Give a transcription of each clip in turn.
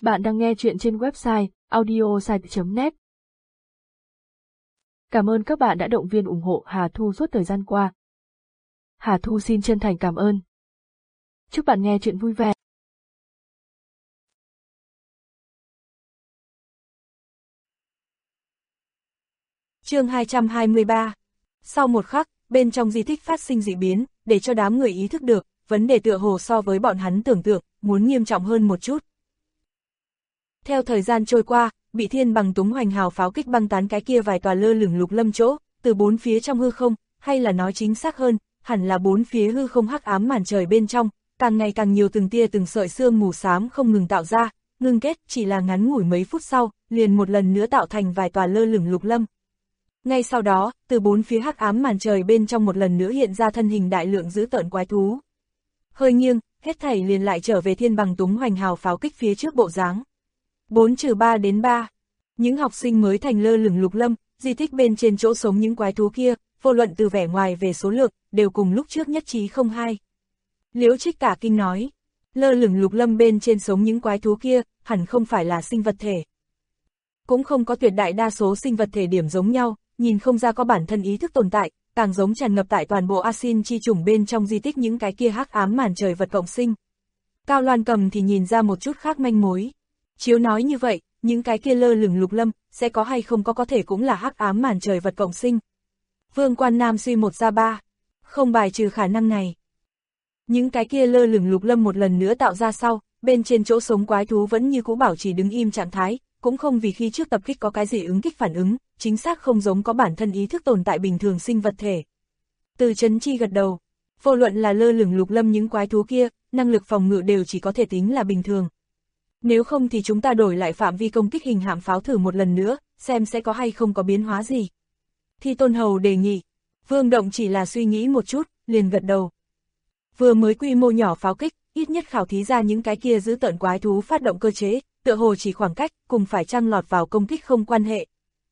Bạn đang nghe chuyện trên website audiosite.net. Cảm ơn các bạn đã động viên ủng hộ Hà Thu suốt thời gian qua. Hà Thu xin chân thành cảm ơn. Chúc bạn nghe chuyện vui vẻ. Chương 223. Sau một khắc, bên trong di tích phát sinh dị biến, để cho đám người ý thức được, vấn đề tựa hồ so với bọn hắn tưởng tượng, muốn nghiêm trọng hơn một chút. Theo thời gian trôi qua, bị Thiên Bằng Túng Hoành Hào pháo kích băng tán cái kia vài tòa lơ lửng lục lâm chỗ, từ bốn phía trong hư không, hay là nói chính xác hơn, hẳn là bốn phía hư không hắc ám màn trời bên trong, càng ngày càng nhiều từng tia từng sợi sương mù xám không ngừng tạo ra, ngưng kết chỉ là ngắn ngủi mấy phút sau, liền một lần nữa tạo thành vài tòa lơ lửng lục lâm. Ngay sau đó, từ bốn phía hắc ám màn trời bên trong một lần nữa hiện ra thân hình đại lượng dữ tợn quái thú. Hơi nghiêng, hết thảy liền lại trở về Thiên Bằng Túng Hoành Hào pháo kích phía trước bộ dáng. 4-3 đến 3. Những học sinh mới thành lơ lửng lục lâm, di tích bên trên chỗ sống những quái thú kia, vô luận từ vẻ ngoài về số lượng, đều cùng lúc trước nhất trí không hai. Liễu Trích cả kinh nói, lơ lửng lục lâm bên trên sống những quái thú kia, hẳn không phải là sinh vật thể. Cũng không có tuyệt đại đa số sinh vật thể điểm giống nhau, nhìn không ra có bản thân ý thức tồn tại, càng giống tràn ngập tại toàn bộ A-xin chi chủng bên trong di tích những cái kia hắc ám màn trời vật cộng sinh. Cao Loan Cầm thì nhìn ra một chút khác manh mối. Chiếu nói như vậy, những cái kia lơ lửng lục lâm, sẽ có hay không có thể cũng là hắc ám màn trời vật cộng sinh. Vương Quan Nam suy một ra ba, không bài trừ khả năng này. Những cái kia lơ lửng lục lâm một lần nữa tạo ra sau, bên trên chỗ sống quái thú vẫn như cũ bảo trì đứng im trạng thái, cũng không vì khi trước tập kích có cái gì ứng kích phản ứng, chính xác không giống có bản thân ý thức tồn tại bình thường sinh vật thể. Từ Chấn Chi gật đầu, vô luận là lơ lửng lục lâm những quái thú kia, năng lực phòng ngự đều chỉ có thể tính là bình thường. Nếu không thì chúng ta đổi lại phạm vi công kích hình hạm pháo thử một lần nữa, xem sẽ có hay không có biến hóa gì. Thi Tôn Hầu đề nghị, Vương Động chỉ là suy nghĩ một chút, liền gật đầu. Vừa mới quy mô nhỏ pháo kích, ít nhất khảo thí ra những cái kia giữ tợn quái thú phát động cơ chế, tựa hồ chỉ khoảng cách, cùng phải chăng lọt vào công kích không quan hệ.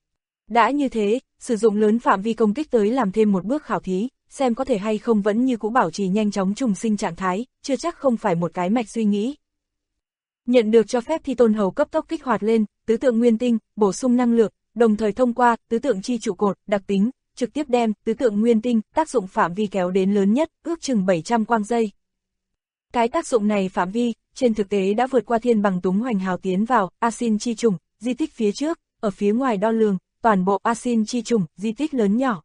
Đã như thế, sử dụng lớn phạm vi công kích tới làm thêm một bước khảo thí, xem có thể hay không vẫn như cũ bảo trì nhanh chóng trùng sinh trạng thái, chưa chắc không phải một cái mạch suy nghĩ. Nhận được cho phép Thi Tôn Hầu cấp tốc kích hoạt lên, tứ tượng nguyên tinh, bổ sung năng lượng, đồng thời thông qua tứ tượng chi trụ cột, đặc tính, trực tiếp đem tứ tượng nguyên tinh, tác dụng phạm vi kéo đến lớn nhất, ước chừng 700 quang giây. Cái tác dụng này phạm vi, trên thực tế đã vượt qua Thiên Bằng Túng Hoành Hào tiến vào A-xin chi chủng, di tích phía trước, ở phía ngoài đo lường, toàn bộ A-xin chi chủng, di tích lớn nhỏ.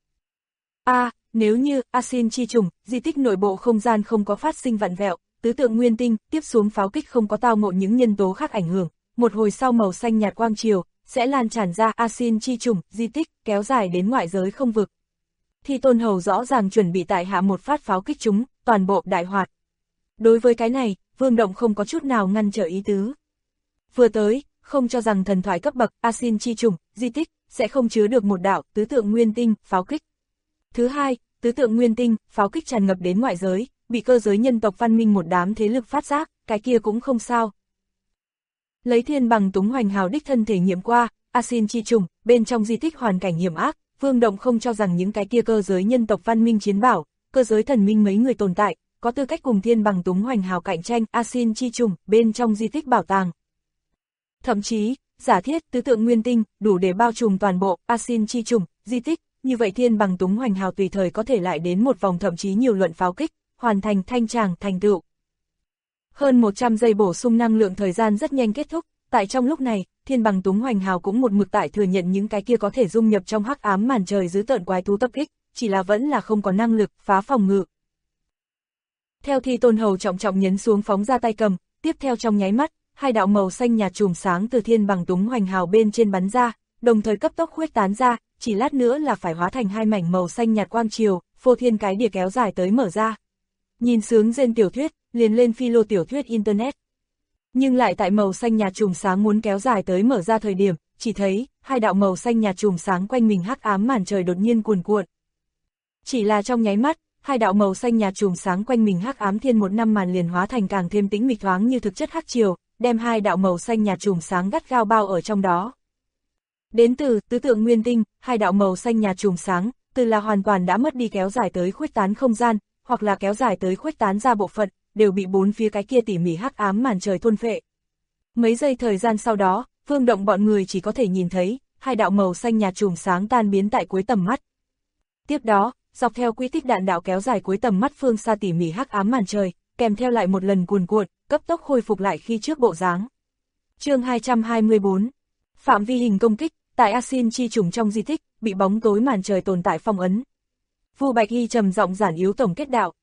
Nếu như A-xin chi chủng, di tích nội bộ không gian không có phát sinh vặn vẹo, tứ tượng nguyên tinh, tiếp xuống pháo kích không có tao ngộ những nhân tố khác ảnh hưởng, một hồi sau màu xanh nhạt quang chiều, sẽ lan tràn ra A-xin chi chủng, di tích, kéo dài đến ngoại giới không vực. Thi Tôn Hầu rõ ràng chuẩn bị tại hạ một phát pháo kích chúng, toàn bộ đại hoạt. Đối với cái này, Vương Động không có chút nào ngăn trở ý tứ. Vừa tới, không cho rằng thần thoại cấp bậc, A-xin chi chủng, di tích, sẽ không chứa được một đạo, tứ tượng nguyên tinh, pháo kích. Thứ hai, tứ tượng nguyên tinh, pháo kích tràn ngập đến ngoại giới, bị cơ giới nhân tộc văn minh một đám thế lực phát giác, cái kia cũng không sao. Lấy Thiên Bằng Túng Hoành Hào đích thân thể nghiệm qua, A-xin chi chủng, bên trong di tích hoàn cảnh hiểm ác, Vương Động không cho rằng những cái kia cơ giới nhân tộc văn minh chiến bảo, cơ giới thần minh mấy người tồn tại, có tư cách cùng Thiên Bằng Túng Hoành Hào cạnh tranh A-xin chi chủng, bên trong di tích bảo tàng. Thậm chí, giả thiết tứ tượng nguyên tinh, đủ để bao trùm toàn bộ A-xin chi chủng, di tích, như vậy Thiên Bằng Túng Hoành Hào tùy thời có thể lại đến một vòng thậm chí nhiều luận pháo kích, hoàn thành thanh tràng thành tựu. Hơn 100 giây bổ sung năng lượng thời gian rất nhanh kết thúc, tại trong lúc này, Thiên Bằng Túng Hoành Hào cũng một mực tại thừa nhận những cái kia có thể dung nhập trong hắc ám màn trời giữ tợn quái thú tập kích, chỉ là vẫn là không có năng lực phá phòng ngự. Theo Thi Tôn Hầu trọng trọng nhấn xuống phóng ra tay cầm, tiếp theo trong nháy mắt, hai đạo màu xanh nhạt chùm sáng từ Thiên Bằng Túng Hoành Hào bên trên bắn ra, đồng thời cấp tốc khuếch tán ra, chỉ lát nữa là phải hóa thành hai mảnh màu xanh nhạt quang chiều, phô thiên cái địa kéo dài tới mở ra. Nhìn sướng rên tiểu thuyết, liền lên philo tiểu thuyết internet. Nhưng lại tại màu xanh nhạt chùm sáng muốn kéo dài tới mở ra thời điểm, chỉ thấy hai đạo màu xanh nhạt chùm sáng quanh mình hắc ám màn trời đột nhiên cuồn cuộn. Chỉ là trong nháy mắt, hai đạo màu xanh nhạt chùm sáng quanh mình hắc ám thiên một năm màn liền hóa thành càng thêm tĩnh mịch thoáng như thực chất hắc chiều, đem hai đạo màu xanh nhạt chùm sáng gắt gao bao ở trong đó. Đến từ tứ tượng nguyên tinh, hai đạo màu xanh nhạt chùm sáng, từ là hoàn toàn đã mất đi kéo dài tới khuếch tán không gian, hoặc là kéo dài tới khuếch tán ra bộ phận, đều bị bốn phía cái kia tỉ mỉ hắc ám màn trời thôn phệ. Mấy giây thời gian sau đó, Vương Động bọn người chỉ có thể nhìn thấy, hai đạo màu xanh nhạt chùm sáng tan biến tại cuối tầm mắt. Tiếp đó, dọc theo quỹ tích đạn đạo kéo dài cuối tầm mắt phương xa tỉ mỉ hắc ám màn trời, kèm theo lại một lần cuồn cuộn, cấp tốc khôi phục lại khi trước bộ dáng. Chương 224. Phạm vi hình công kích, tại Asin chi trùng trong di tích, bị bóng tối màn trời tồn tại phong ấn. Vu Bạch Hy trầm giọng giản yếu tổng kết đạo.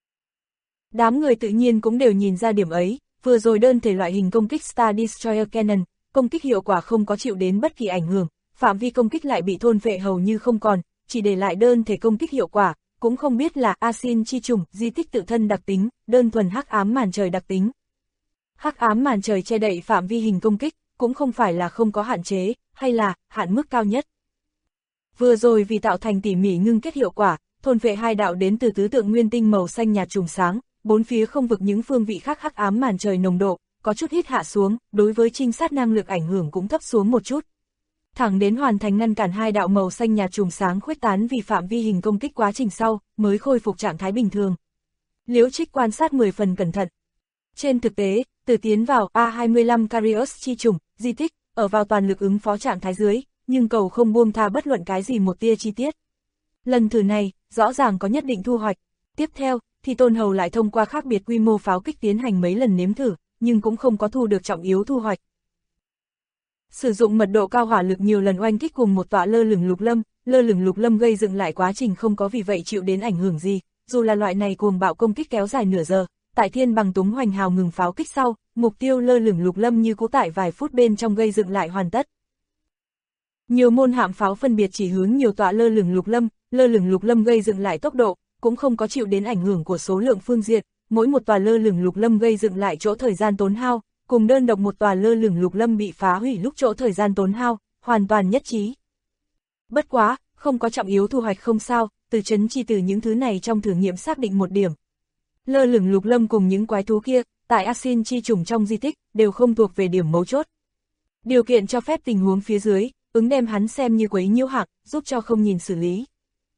Đám người tự nhiên cũng đều nhìn ra điểm ấy, vừa rồi đơn thể loại hình công kích Star Destroyer Cannon, công kích hiệu quả không có chịu đến bất kỳ ảnh hưởng, phạm vi công kích lại bị thôn phệ hầu như không còn, chỉ để lại đơn thể công kích hiệu quả, cũng không biết là Asin chi trùng, di tích tự thân đặc tính, đơn thuần hắc ám màn trời đặc tính. Hắc ám màn trời che đậy phạm vi hình công kích, cũng không phải là không có hạn chế, hay là hạn mức cao nhất. Vừa rồi vì tạo thành tỉ mỉ ngưng kết hiệu quả, thôn phệ hai đạo đến từ tứ tượng nguyên tinh màu xanh nhạt trùng sáng, bốn phía không vực những phương vị khác hắc ám màn trời nồng độ, có chút hít hạ xuống, đối với trinh sát năng lực ảnh hưởng cũng thấp xuống một chút. Thẳng đến hoàn thành ngăn cản hai đạo màu xanh nhạt trùng sáng khuếch tán vì phạm vi hình công kích quá trình sau, mới khôi phục trạng thái bình thường. Liễu Trích quan sát 10 phần cẩn thận. Trên thực tế, từ tiến vào A25 Carius chi trùng, di tích, ở vào toàn lực ứng phó trạng thái dưới, nhưng cầu không buông tha bất luận cái gì một tia chi tiết. Lần thử này, rõ ràng có nhất định thu hoạch. Tiếp theo, thì Tôn Hầu lại thông qua khác biệt quy mô pháo kích tiến hành mấy lần nếm thử, nhưng cũng không có thu được trọng yếu thu hoạch. Sử dụng mật độ cao hỏa lực nhiều lần oanh kích cùng một tọa lơ lửng lục lâm gây dựng lại quá trình không có vì vậy chịu đến ảnh hưởng gì, dù là loại này cuồng bạo công kích kéo dài nửa giờ, tại Thiên Bằng Túng Hoành Hào ngừng pháo kích sau, mục tiêu lơ lửng lục lâm như cũ tại vài phút bên trong gây dựng lại hoàn tất. Nhiều môn hạm pháo phân biệt chỉ hướng nhiều tọa lơ lửng lục lâm gây dựng lại tốc độ, cũng không có chịu đến ảnh hưởng của số lượng phương diện, mỗi một tòa lơ lửng lục lâm gây dựng lại chỗ thời gian tốn hao, cùng đơn độc một tòa lơ lửng lục lâm bị phá hủy lúc chỗ thời gian tốn hao, hoàn toàn nhất trí. Bất quá, không có trọng yếu thu hoạch không sao, Từ Chấn Chi từ những thứ này trong thử nghiệm xác định một điểm. Lơ lửng lục lâm cùng những quái thú kia, tại Asin chi trùng trong di tích, đều không thuộc về điểm mấu chốt. Điều kiện cho phép tình huống phía dưới, ứng đem hắn xem như quấy nhiễu hạng, giúp cho không nhìn xử lý.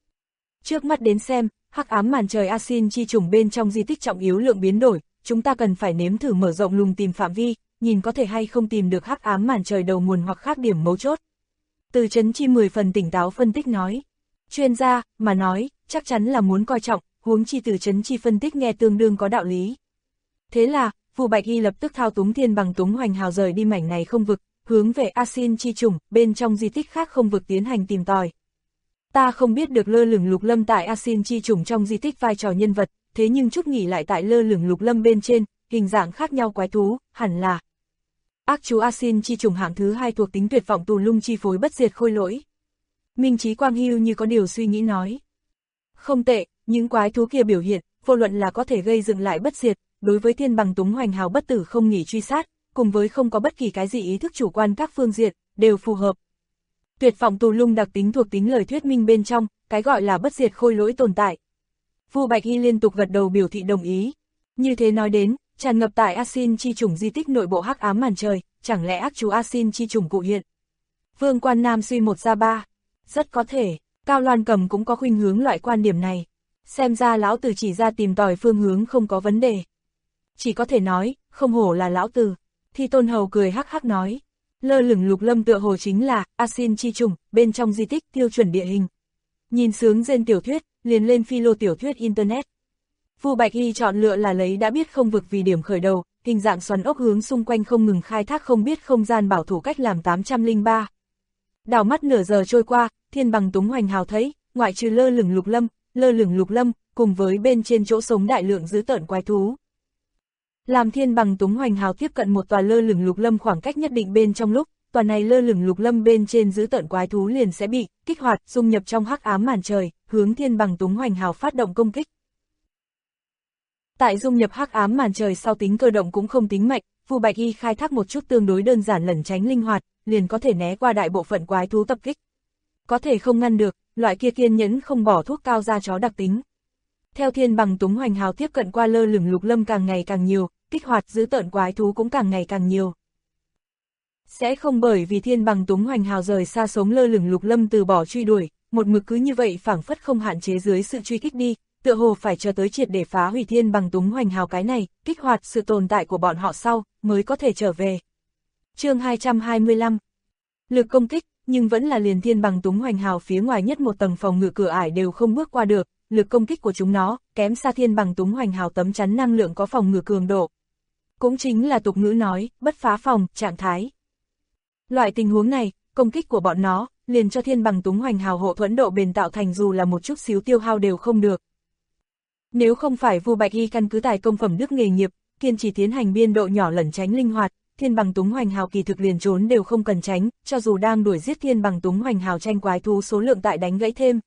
Trước mắt đến xem, hắc ám màn trời Asin chi trùng bên trong di tích trọng yếu lượng biến đổi, chúng ta cần phải nếm thử mở rộng lùng tìm phạm vi, nhìn có thể hay không tìm được hắc ám màn trời đầu nguồn hoặc khác điểm mấu chốt. Từ Chấn Chi 10 phần tỉnh táo phân tích nói. Chuyên gia, mà nói, chắc chắn là muốn coi trọng, huống chi Từ Chấn Chi phân tích nghe tương đương có đạo lý. Thế là, Vu Bạch Hy lập tức thao túng Thiên Bằng Túng Hoành Hào rời đi mảnh này không vực, hướng về Asin chi trùng, bên trong di tích khác không vực tiến hành tìm tòi. Ta không biết được lơ lửng lục lâm tại Asin chi trùng trong di tích vai trò nhân vật, thế nhưng chút nghỉ lại tại lơ lửng lục lâm bên trên, hình dạng khác nhau quái thú, hẳn là ác chú Asin chi trùng hạng thứ 2 thuộc tính tuyệt vọng tù lung chi phối bất diệt khôi lỗi. Minh Chí Quang Hưu như có điều suy nghĩ nói. Không tệ, những quái thú kia biểu hiện, vô luận là có thể gây dựng lại bất diệt, đối với Thiên Bằng Túng Hoành Hào bất tử không nghỉ truy sát, cùng với không có bất kỳ cái gì ý thức chủ quan các phương diện, đều phù hợp. Tuyệt vọng tù lung đặc tính thuộc tính lời thuyết minh bên trong, cái gọi là bất diệt khôi lỗi tồn tại. Vu Bạch Hy liên tục gật đầu biểu thị đồng ý. Như thế nói đến, tràn ngập tại Asin chi trùng di tích nội bộ hắc ám màn trời, chẳng lẽ ác chú Asin chi trùng cụ hiện? Vương Quan Nam suy một ra ba. Rất có thể, Cao Loan Cầm cũng có khuynh hướng loại quan điểm này. Xem ra lão tử chỉ ra tìm tòi phương hướng không có vấn đề. Chỉ có thể nói, không hổ là lão tử. Thi Tôn Hầu cười hắc hắc nói. Lơ lửng lục lâm tựa hồ chính là Asin chi trùng, bên trong di tích tiêu chuẩn địa hình. Nhìn sướng rên tiểu thuyết, liền lên philo tiểu thuyết internet. Vu Bạch Hy chọn lựa là lấy đã biết không vực vì điểm khởi đầu, hình dạng xoắn ốc hướng xung quanh không ngừng khai thác không biết không gian bảo thủ cách làm 803. Đảo mắt nửa giờ trôi qua, Thiên Bằng Túng Hoành Hào thấy, ngoại trừ lơ lửng lục lâm, cùng với bên trên chỗ sống đại lượng dữ tợn quái thú. Làm Thiên Bằng Túng Hoành Hào tiếp cận một tòa lơ lửng lục lâm khoảng cách nhất định bên trong lúc, tòa này lơ lửng lục lâm bên trên dữ tợn quái thú liền sẽ bị kích hoạt, dung nhập trong hắc ám màn trời, hướng Thiên Bằng Túng Hoành Hào phát động công kích. Tại dung nhập hắc ám màn trời sau tính cơ động cũng không tính mạnh, Vu Bạch Hy khai thác một chút tương đối đơn giản lẩn tránh linh hoạt, liền có thể né qua đại bộ phận quái thú tập kích. Có thể không ngăn được, loại kia kiên nhẫn không bỏ thuốc cao ra chó đặc tính. Theo Thiên Bằng Túng Hoành Hào tiếp cận qua lơ lửng lục lâm càng ngày càng nhiều, kích hoạt dữ tợn quái thú cũng càng ngày càng nhiều. Sẽ không bởi vì Thiên Bằng Túng Hoành Hào rời xa sống lơ lửng lục lâm từ bỏ truy đuổi, một mực cứ như vậy phảng phất không hạn chế dưới sự truy kích đi, tựa hồ phải chờ tới triệt để phá hủy Thiên Bằng Túng Hoành Hào cái này, kích hoạt sự tồn tại của bọn họ sau, mới có thể trở về. Chương 225. Lực công kích, nhưng vẫn là liền thiên bằng túng hoành hào phía ngoài nhất một tầng phòng ngự cửa ải đều không bước qua được, lực công kích của chúng nó, kém xa thiên bằng túng hoành hào tấm chắn năng lượng có phòng ngự cường độ. Cũng chính là tục ngữ nói, bất phá phòng, trạng thái. Loại tình huống này, công kích của bọn nó, liền cho thiên bằng túng hoành hào hộ thuẫn độ bền tạo thành dù là một chút xíu tiêu hao đều không được. Nếu không phải Vu Bạch Y căn cứ tài công phẩm đức nghề nghiệp, kiên trì tiến hành biên độ nhỏ lẩn tránh linh hoạt, thiên bằng túng hoành hào kỳ thực liền trốn đều không cần tránh, cho dù đang đuổi giết thiên bằng túng hoành hào tranh quái thú số lượng tại đánh gãy thêm.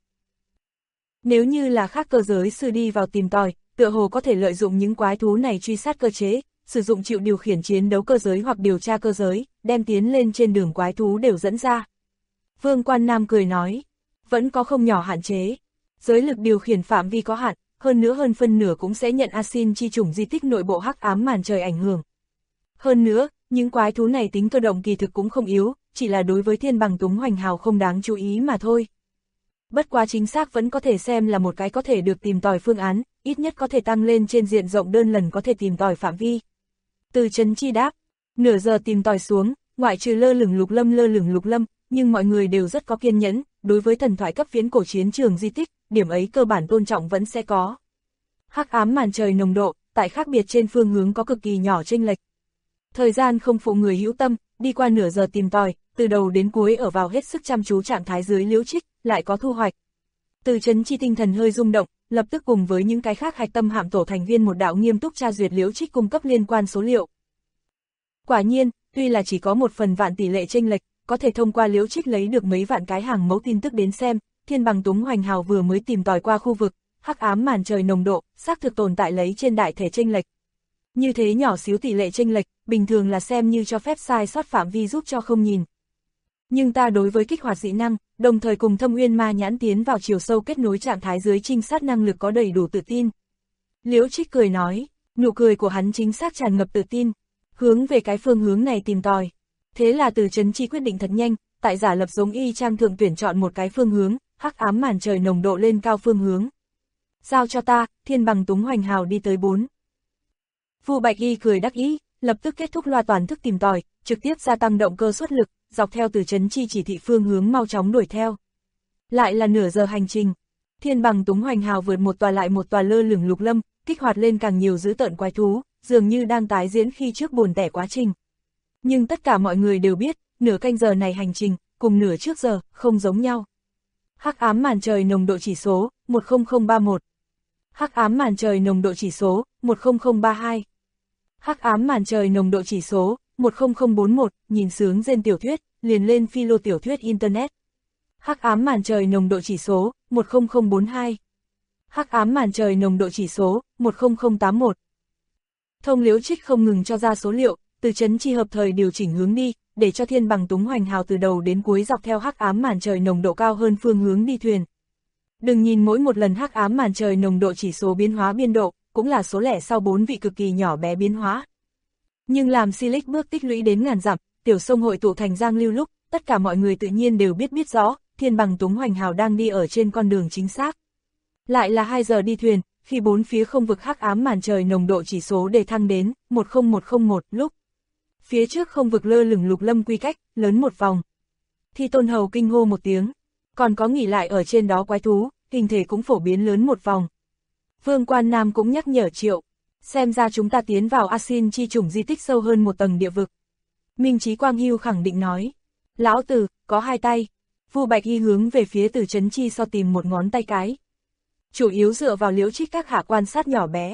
Nếu như là khác cơ giới sư đi vào tìm tòi, tựa hồ có thể lợi dụng những quái thú này truy sát cơ chế, sử dụng chịu điều khiển chiến đấu cơ giới hoặc điều tra cơ giới, đem tiến lên trên đường quái thú đều dẫn ra. Vương Quan Nam cười nói, vẫn có không nhỏ hạn chế, giới lực điều khiển phạm vi có hạn, hơn nữa hơn phân nửa cũng sẽ nhận Asin chi chủng di tích nội bộ hắc ám màn trời ảnh hưởng. Hơn nữa, những quái thú này tính cơ động kỳ thực cũng không yếu, chỉ là đối với thiên bằng túng hoành hào không đáng chú ý mà thôi. Bất quá chính xác vẫn có thể xem là một cái có thể được tìm tòi phương án, ít nhất có thể tăng lên trên diện rộng đơn lần có thể tìm tòi phạm vi. Từ Trấn Chi đáp, nửa giờ tìm tòi xuống, ngoại trừ lơ lửng lục lâm, nhưng mọi người đều rất có kiên nhẫn, đối với thần thoại cấp viễn cổ chiến trường di tích, điểm ấy cơ bản tôn trọng vẫn sẽ có. Hắc ám màn trời nồng độ, tại khác biệt trên phương hướng có cực kỳ nhỏ chênh lệch. Thời gian không phụ người hữu tâm, đi qua nửa giờ tìm tòi, từ đầu đến cuối ở vào hết sức chăm chú trạng thái dưới Liễu Trích, lại có thu hoạch. Từ Trấn Chi tinh thần hơi rung động, lập tức cùng với những cái khác hạch tâm hạm tổ thành viên một đạo nghiêm túc tra duyệt Liễu Trích cung cấp liên quan số liệu. Quả nhiên, tuy là chỉ có 1/1000 tỷ lệ chênh lệch, có thể thông qua Liễu Trích lấy được mấy vạn cái hàng mẫu tin tức đến xem, thiên bằng túng hoành hào vừa mới tìm tòi qua khu vực, hắc ám màn trời nồng độ, xác thực tồn tại lấy trên đại thể chênh lệch. Như thế nhỏ xíu tỷ lệ chênh lệch, bình thường là xem như cho phép sai sót phạm vi giúp cho không nhìn. Nhưng ta đối với kích hoạt dị năng, đồng thời cùng Thâm Uyên Ma nhãn tiến vào chiều sâu kết nối trạng thái dưới trinh sát năng lực có đầy đủ tự tin. Liễu Trích cười nói, nụ cười của hắn chính xác tràn ngập tự tin, hướng về cái phương hướng này tìm tòi. Thế là Từ Trấn Chi quyết định thật nhanh, tại giả lập giống y chang thượng tuyển chọn một cái phương hướng, hắc ám màn trời nồng độ lên cao phương hướng. Giao cho ta, thiên bằng túng hoành hào đi tới 4. Vu Bạch Y cười đắc ý, lập tức kết thúc loa toàn thức tìm tòi, trực tiếp gia tăng động cơ suất lực, dọc theo Từ Trấn Chi chỉ thị phương hướng mau chóng đuổi theo. Lại là nửa giờ hành trình, thiên bằng túng hoành hào vượt một tòa lại một tòa lơ lửng lục lâm, kích hoạt lên càng nhiều dữ tợn quái thú, dường như đang tái diễn khi trước buồn tẻ quá trình. Nhưng tất cả mọi người đều biết, nửa canh giờ này hành trình, cùng nửa trước giờ, không giống nhau. Hắc ám màn trời nồng độ chỉ số, 10031. Hắc ám màn trời nồng độ chỉ số, 10032. Hắc ám màn trời nồng độ chỉ số, 10041, nhìn sướng trên tiểu thuyết, liền lên philo tiểu thuyết Internet. Hắc ám màn trời nồng độ chỉ số, 10042. Hắc ám màn trời nồng độ chỉ số, 10081. Thông Liễu Trích không ngừng cho ra số liệu, Từ Trấn Chi hợp thời điều chỉnh hướng đi, để cho thiên bằng túng hoành hào từ đầu đến cuối dọc theo hắc ám màn trời nồng độ cao hơn phương hướng đi thuyền. Đừng nhìn mỗi một lần hắc ám màn trời nồng độ chỉ số biến hóa biên độ, cũng là số lẻ sau 4 vị cực kỳ nhỏ bé biến hóa. Nhưng làm Silic bước tích lũy đến ngàn dặm, tiểu sông hội tụ thành giang lưu lúc, tất cả mọi người tự nhiên đều biết rõ, thiên bằng túng hoành hào đang đi ở trên con đường chính xác. Lại là 2 giờ đi thuyền, khi bốn phía không vực hắc ám màn trời nồng độ chỉ số đề thăng đến 10101 lúc. Phía trước không vực lơ lửng lục lâm quy cách, lớn một vòng. Thi Tôn Hầu kinh hô một tiếng, còn có nghỉ lại ở trên đó quái thú, hình thể cũng phổ biến lớn một vòng. Vương Quan Nam cũng nhắc nhở Triệu, xem ra chúng ta tiến vào Asin chi chủng di tích sâu hơn một tầng địa vực. Minh Chí Quang Hưu khẳng định nói, lão tử, có 2 tay. Vu Bạch Y hướng về phía Từ Trấn Chi so tìm một ngón tay cái. Chủ yếu dựa vào Liễu Trích các hạ quan sát nhỏ bé.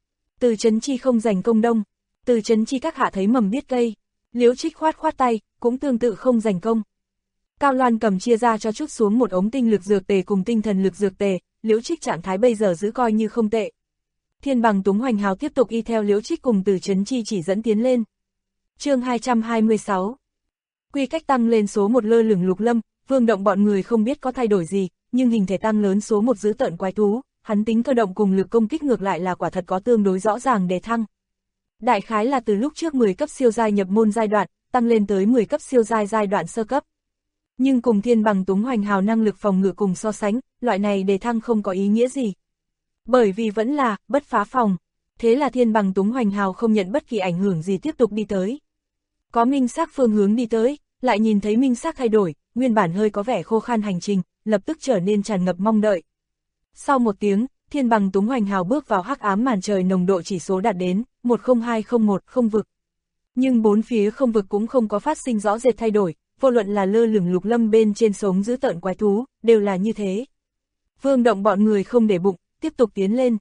Từ Trấn Chi không giành công đông, Từ Trấn Chi các hạ thấy mầm biết cây. Liễu Trích khoát khoát tay, cũng tương tự không giành công. Cao Loan cầm chia ra cho chút xuống một ống tinh lực dược tề cùng tinh thần lực dược tề, Liễu Trích trạng thái bây giờ giữ coi như không tệ. Thiên bằng túng hoành hào tiếp tục y theo Liễu Trích cùng Từ Trấn Chi chỉ dẫn tiến lên. Chương 226. Quy cách tăng lên số 1 lơ lửng lục lâm, Vương Động bọn người không biết có thay đổi gì, nhưng hình thể tăng lớn số 1 dữ tợn quái thú, hắn tính cơ động cùng lực công kích ngược lại là quả thật có tương đối rõ ràng đề thăng. Đại khái là từ lúc trước 10 cấp siêu giai nhập môn giai đoạn, tăng lên tới 10 cấp siêu giai giai đoạn sơ cấp. Nhưng cùng thiên bằng túng hoành hào năng lực phòng ngự cùng so sánh, loại này đề thăng không có ý nghĩa gì. Bởi vì vẫn là, bất phá phòng. Thế là thiên bằng túng hoành hào không nhận bất kỳ ảnh hưởng gì tiếp tục đi tới. Có minh xác phương hướng đi tới, lại nhìn thấy minh xác thay đổi, nguyên bản hơi có vẻ khô khan hành trình, lập tức trở nên tràn ngập mong đợi. Sau một tiếng, thiên bằng túng hoành hào bước vào hắc ám màn trời, nồng độ chỉ số đạt đến 10201 không vực. Nhưng bốn phía không vực cũng không có phát sinh rõ rệt thay đổi, vô luận là lơ lửng lục lâm bên trên sống giữ tợn quái thú, đều là như thế. Vương Động bọn người không để bụng, tiếp tục tiến lên.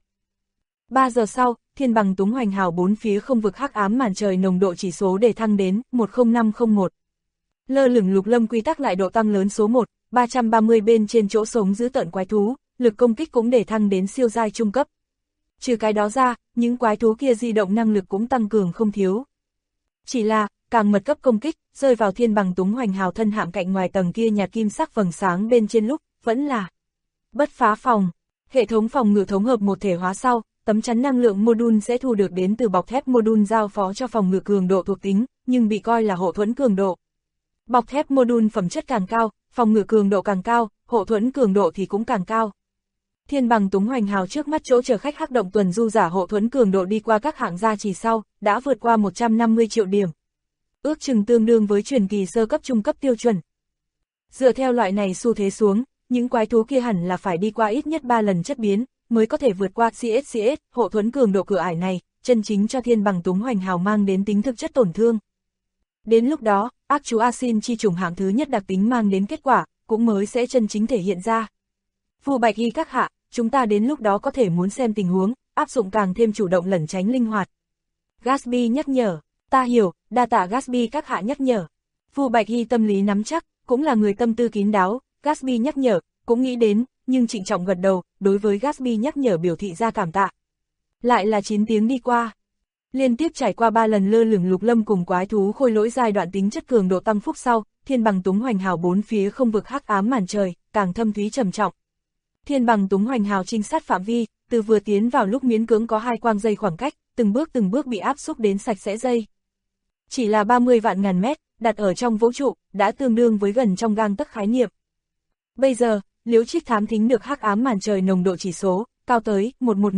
3 giờ sau, thiên bằng túng hoành hào bốn phía không vực hắc ám màn trời nồng độ chỉ số để thăng đến 10501. Lơ lửng lục lâm quy tắc lại độ tăng lớn số 1, 330 bên trên chỗ sống giữ tợn quái thú, lực công kích cũng để thăng đến siêu giai trung cấp. Trừ cái đó ra, những quái thú kia di động năng lực cũng tăng cường không thiếu. Chỉ là, càng mật cấp công kích, rơi vào thiên bằng túng hoành hào thân hạm cạnh ngoài tầng kia nhạt kim sắc vầng sáng bên trên lúc, vẫn là bất phá phòng. Hệ thống phòng ngự thống hợp một thể hóa sau, tấm chắn năng lượng module sẽ thu được đến từ bọc thép module giao phó cho phòng ngự cường độ thuộc tính, nhưng bị coi là hộ thuẫn cường độ. Bọc thép module phẩm chất càng cao, phòng ngự cường độ càng cao, hộ thuẫn cường độ thì cũng càng cao. Thiên bằng túng hoành hào trước mắt chỗ chờ khách hắc động tuần du giả hộ thuẫn cường độ đi qua các hạng gia trì sau, đã vượt qua 150 triệu điểm. Ước chừng tương đương với truyền kỳ sơ cấp trung cấp tiêu chuẩn. Dựa theo loại này xu thế xuống, những quái thú kia hẳn là phải đi qua ít nhất 3 lần chất biến, mới có thể vượt qua CSCS, hộ thuẫn cường độ cửa ải này, chân chính cho thiên bằng túng hoành hào mang đến tính thực chất tổn thương. Đến lúc đó, ác chú Asin chi trùng hạng thứ nhất đặc tính mang đến kết quả, cũng mới sẽ chân chính thể hiện ra. Phù Bạch Y các hạ, chúng ta đến lúc đó có thể muốn xem tình huống, áp dụng càng thêm chủ động lẩn tránh linh hoạt. Gatsby nhắc nhở, ta hiểu, đa tạ Gatsby các hạ nhắc nhở. Phù Bạch Y tâm lý nắm chắc, cũng là người tâm tư kín đáo, Gatsby nhắc nhở, cũng nghĩ đến, nhưng trịnh trọng gật đầu, đối với Gatsby nhắc nhở biểu thị ra cảm tạ. Lại là 9 tiếng đi qua. Liên tiếp trải qua 3 lần lơ lửng lục lâm cùng quái thú khôi lỗi giai đoạn tính chất cường độ tăng phúc sau, thiên bằng túng hoành hào bốn phía không vực hắc ám màn trời, càng thâm thúy trầm trọng. Thiên bằng túng hoành hào trinh sát phạm vi, từ vừa tiến vào lúc miễn cưỡng có 2 quang dây khoảng cách, từng bước bị áp xúc đến sạch sẽ dây. Chỉ là 30 vạn ngàn mét, đặt ở trong vũ trụ, đã tương đương với gần trong gang tấc khái niệm. Bây giờ, Liễu Trích thám thính được hắc ám màn trời nồng độ chỉ số, cao tới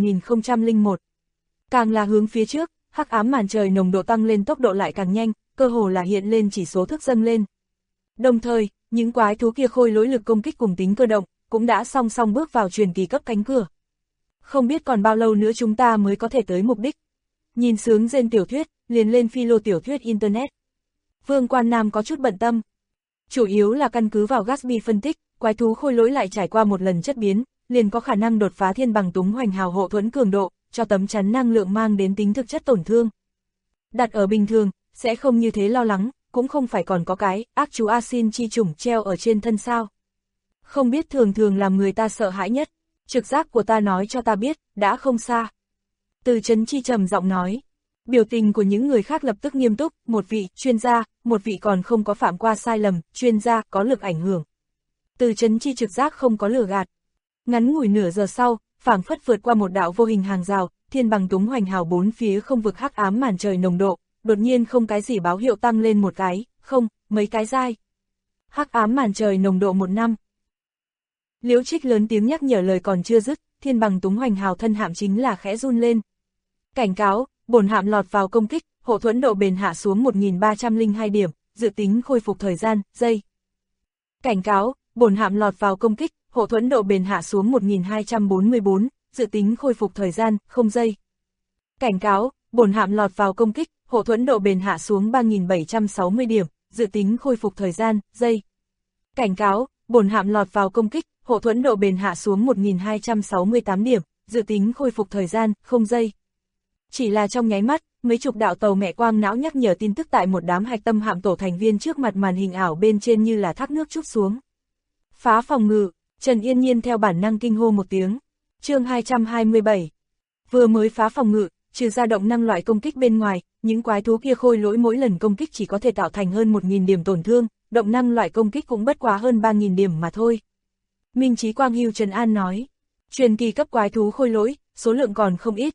11001. Càng là hướng phía trước, hắc ám màn trời nồng độ tăng lên tốc độ lại càng nhanh, cơ hồ là hiện lên chỉ số thức dâng lên. Đồng thời, những quái thú kia khôi lỗi lực công kích cùng tính cơ động, cũng đã song song bước vào truyền kỳ cấp cánh cửa. Không biết còn bao lâu nữa chúng ta mới có thể tới mục đích. Nhìn sướng rên tiểu thuyết, liền lên philo tiểu thuyết Internet. Vương Quan Nam có chút bận tâm. Chủ yếu là căn cứ vào Gatsby phân tích, quái thú khôi lỗi lại trải qua một lần chất biến, liền có khả năng đột phá thiên bằng túng hoành hào hộ thuẫn cường độ, cho tấm chắn năng lượng mang đến tính thực chất tổn thương. Đặt ở bình thường, sẽ không như thế lo lắng, cũng không phải còn có cái ác chú Asin chi trùng treo ở trên thân sao. Không biết thường thường làm người ta sợ hãi nhất, trực giác của ta nói cho ta biết, đã không xa. Từ Chấn Chi trầm giọng nói. Biểu tình của những người khác lập tức nghiêm túc, một vị chuyên gia, một vị còn không có phạm qua sai lầm, chuyên gia có lực ảnh hưởng. Từ Chấn Chi trực giác không có lừa gạt. Ngắn ngủi nửa giờ sau, phảng phất vượt qua một đạo vô hình hàng rào, thiên bằng túng hoành hào bốn phía không vực hắc ám màn trời nồng độ, đột nhiên không cái gì báo hiệu tăng lên một cái, không, mấy cái giai. Hắc ám màn trời nồng độ 1 năm. Liễu Trích lớn tiếng nhắc nhở lời còn chưa dứt, thiên bằng túng hoành hào thân hạm chính là khẽ run lên. Cảnh cáo, bổn hạm lọt vào công kích, hộ thuẫn độ bền hạ xuống 1302 điểm, dự tính khôi phục thời gian, giây. Cảnh cáo, bổn hạm lọt vào công kích, hộ thuẫn độ bền hạ xuống 1244, dự tính khôi phục thời gian, 0 giây. Cảnh cáo, bổn hạm lọt vào công kích, hộ thuẫn độ bền hạ xuống 3760 điểm, dự tính khôi phục thời gian, giây. Cảnh cáo, bổn hạm lọt vào công kích, hộ thuẫn độ bền hạ xuống 1268 điểm, dự tính khôi phục thời gian, 0 giây. Chỉ là trong nháy mắt, mấy chục đạo tàu mẹ quang não nhắc nhở tin tức tại một đám hạch tâm hạm tổ thành viên trước mặt màn hình ảo bên trên như là thác nước trút xuống. Phá phòng ngự, Trần Yên Nhiên theo bản năng kinh hô một tiếng. Chương 227. Vừa mới phá phòng ngự, trừ ra động năng loại công kích bên ngoài, những quái thú kia khôi lỗi mỗi lần công kích chỉ có thể tạo thành hơn 1000 điểm tổn thương, động năng loại công kích cũng bất quá hơn 3000 điểm mà thôi. Minh Chí Quang hưu Trần An nói, truyền kỳ cấp quái thú khôi lỗi, số lượng còn không ít.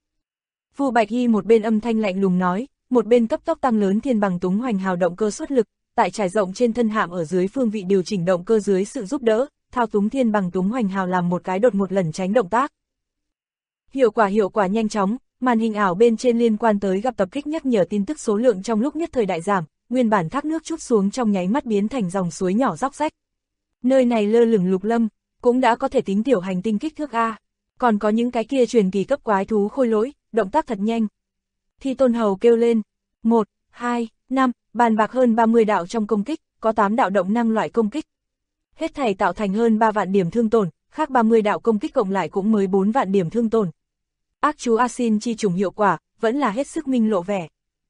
Vu Bạch Hy một bên âm thanh lạnh lùng nói, một bên cấp tốc tăng lớn thiên bằng túng hoành hào động cơ suất lực, tại trải rộng trên thân hạm ở dưới phương vị điều chỉnh động cơ dưới sự giúp đỡ, thao túng thiên bằng túng hoành hào làm một cái đột một lần tránh động tác. Hiệu quả nhanh chóng, màn hình ảo bên trên liên quan tới gặp tập kích nhắc nhở tin tức số lượng trong lúc nhất thời đại giảm, nguyên bản thác nước trút xuống trong nháy mắt biến thành dòng suối nhỏ róc rách. Nơi này lơ lửng Lục Lâm, cũng đã có thể tính tiểu hành tinh kích thước A. Còn có những cái kia truyền kỳ cấp quái thú khôi lỗi, động tác thật nhanh. Thi Tôn Hầu kêu lên, 1, 2, 5, bàn bạc hơn 30 đạo trong công kích, có 8 đạo động năng loại công kích. Hết thảy tạo thành hơn 3 vạn điểm thương tổn, khác 30 đạo công kích cộng lại cũng mới 4 vạn điểm thương tổn. Ác chú Asin chi trùng hiệu quả, vẫn là hết sức minh lộ vẻ.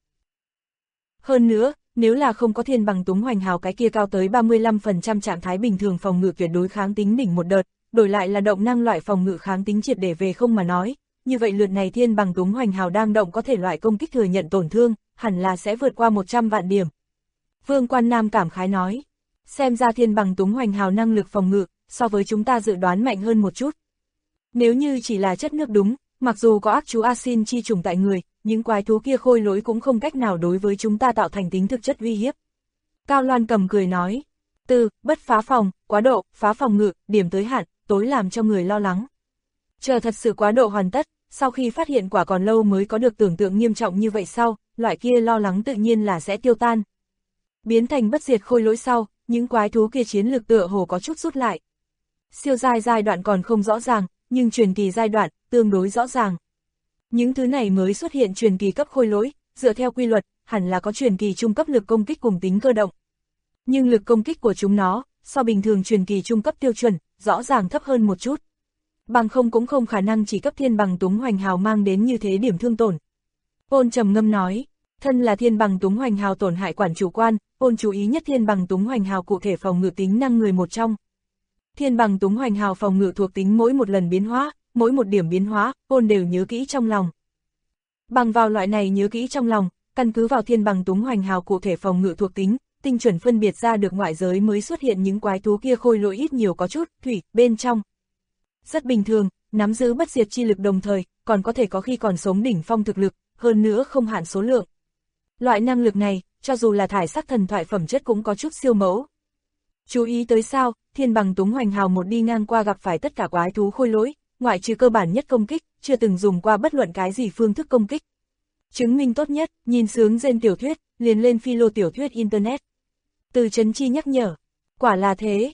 Hơn nữa, nếu là không có thiên bằng túng hoành hào cái kia cao tới 35% trạng thái bình thường phòng ngự tuyệt đối kháng tính đỉnh một đợt, đổi lại là động năng loại phòng ngự kháng tính triệt để về không mà nói, như vậy lượt này thiên bằng túng hoành hào đang động có thể loại công kích thừa nhận tổn thương, hẳn là sẽ vượt qua 100 vạn điểm. Vương Quan Nam cảm khái nói, xem ra thiên bằng túng hoành hào năng lực phòng ngự, so với chúng ta dự đoán mạnh hơn một chút. Nếu như chỉ là chất nước đúng, mặc dù có ác chú Asin chi trùng tại người, những quái thú kia khôi lỗi cũng không cách nào đối với chúng ta tạo thành tính thực chất uy hiếp. Cao Loan Cầm cười nói, bất phá phòng, quá độ, phá phòng ngự, điểm tới hạn, tối làm cho người lo lắng. Chờ thật sự quá độ hoàn tất, sau khi phát hiện quả còn lâu mới có được tưởng tượng nghiêm trọng như vậy sau, loại kia lo lắng tự nhiên là sẽ tiêu tan. Biến thành bất diệt khôi lỗi sau, những quái thú kia chiến lực tựa hồ có chút rút lại. Siêu giai đoạn còn không rõ ràng, nhưng truyền kỳ giai đoạn, tương đối rõ ràng. Những thứ này mới xuất hiện truyền kỳ cấp khôi lỗi, dựa theo quy luật, hẳn là có truyền kỳ trung cấp lực công kích cùng tính cơ động. Nhưng lực công kích của chúng nó, so bình thường truyền kỳ trung cấp tiêu chuẩn, rõ ràng thấp hơn một chút. Bằng không cũng không khả năng chỉ cấp thiên bằng túng hoành hào mang đến như thế điểm thương tổn. Ôn trầm ngâm nói, thân là thiên bằng túng hoành hào tổn hại quản chủ quan, ôn chú ý nhất thiên bằng túng hoành hào cụ thể phòng ngự tính năng người một trong. Thiên bằng túng hoành hào phòng ngự thuộc tính mỗi một lần biến hóa, mỗi một điểm biến hóa, ôn đều nhớ kỹ trong lòng. Bằng vào loại này nhớ kỹ trong lòng, căn cứ vào thiên bằng túng hoành hào cụ thể phòng ngự thuộc tính, tinh chuẩn phân biệt ra được ngoại giới mới xuất hiện những quái thú kia khôi lỗi ít nhiều có chút, thủy, bên trong. Rất bình thường, nắm giữ bất diệt chi lực đồng thời, còn có thể có khi còn sống đỉnh phong thực lực, hơn nữa không hạn số lượng. Loại năng lực này, cho dù là thải sắc thần thoại phẩm chất cũng có chút siêu mẫu. Chú ý tới sao, thiên bằng túng hoành hào một đi ngang qua gặp phải tất cả quái thú khôi lỗi, ngoại trừ cơ bản nhất công kích, chưa từng dùng qua bất luận cái gì phương thức công kích. Chứng minh tốt nhất, nhìn sướng trên tiểu thuyết, liền lên philo tiểu thuyết Internet. Từ Trấn Chi nhắc nhở, quả là thế.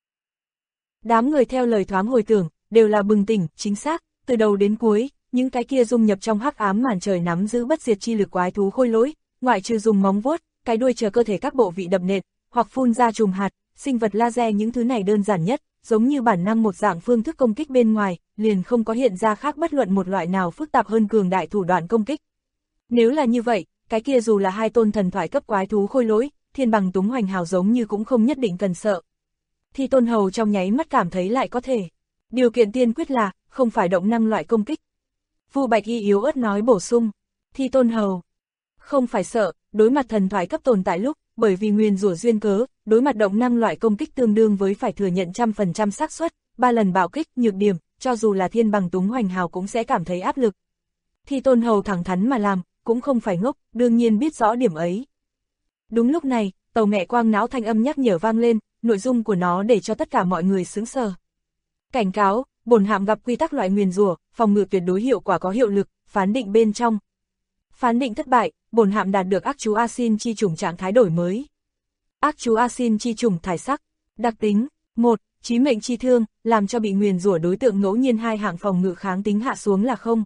Đám người theo lời thoáng hồi tưởng, đều là bừng tỉnh, chính xác, từ đầu đến cuối, những cái kia dung nhập trong hắc ám màn trời nắm giữ bất diệt chi lực quái thú khôi lỗi, ngoại trừ dùng móng vuốt, cái đuôi chờ cơ thể các bộ vị đập nện, hoặc phun ra chùm hạt, sinh vật laser những thứ này đơn giản nhất, giống như bản năng một dạng phương thức công kích bên ngoài, liền không có hiện ra khác bất luận một loại nào phức tạp hơn cường đại thủ đoạn công kích. Nếu là như vậy, cái kia dù là hai tôn thần thoại cấp quái thú khôi lỗi, thiên bằng túng hoành hào giống như cũng không nhất định cần sợ. Thi Tôn Hầu trong nháy mắt cảm thấy lại có thể. Điều kiện tiên quyết là, không phải động năng loại công kích. Vu Bạch Y yếu ớt nói bổ sung, Thi Tôn Hầu không phải sợ, đối mặt thần thoại cấp tồn tại lúc, bởi vì nguyền rủa duyên cớ, đối mặt động năng loại công kích tương đương với phải thừa nhận 100% xác suất, 3 lần bạo kích, nhược điểm, cho dù là thiên bằng túng hoành hào cũng sẽ cảm thấy áp lực. Thi Tôn Hầu thẳng thắn mà làm, cũng không phải ngốc, đương nhiên biết rõ điểm ấy. Đúng lúc này, tàu mẹ quang não thanh âm nhắc nhở vang lên, nội dung của nó để cho tất cả mọi người sững sờ. Cảnh cáo, bổn hạm gặp quy tắc loại nguyền rủa, phòng ngự tuyệt đối hiệu quả có hiệu lực, phán định bên trong. Phán định thất bại, bổn hạm đạt được ác chú Asin chi trùng trạng thái đổi mới. Ác chú Asin chi trùng thải sắc, đặc tính, 1, chí mệnh chi thương, làm cho bị nguyền rủa đối tượng ngẫu nhiên 2 hạng phòng ngự kháng tính hạ xuống là 0.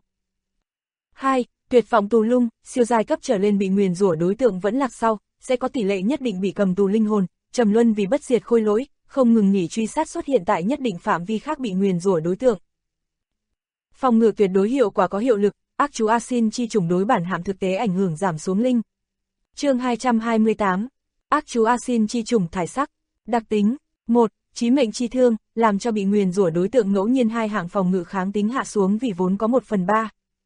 2, tuyệt vọng tù lung, siêu giai cấp trở lên bị nguyền rủa đối tượng vẫn lạc sau, sẽ có tỷ lệ nhất định bị cầm tù linh hồn, trầm luân vì bất diệt khôi lỗi, không ngừng nghỉ truy sát xuất hiện tại nhất định phạm vi khác bị nguyền rủa đối tượng. Phòng ngự tuyệt đối hiệu quả có hiệu lực, ác chú Asin chi trùng đối bản hạm thực tế ảnh hưởng giảm xuống linh. Chương 228, ác chú Asin chi trùng thải sắc, đặc tính, 1, chí mệnh chi thương, làm cho bị nguyền rủa đối tượng ngẫu nhiên 2 hạng phòng ngự kháng tính hạ xuống vì vốn có 1/3.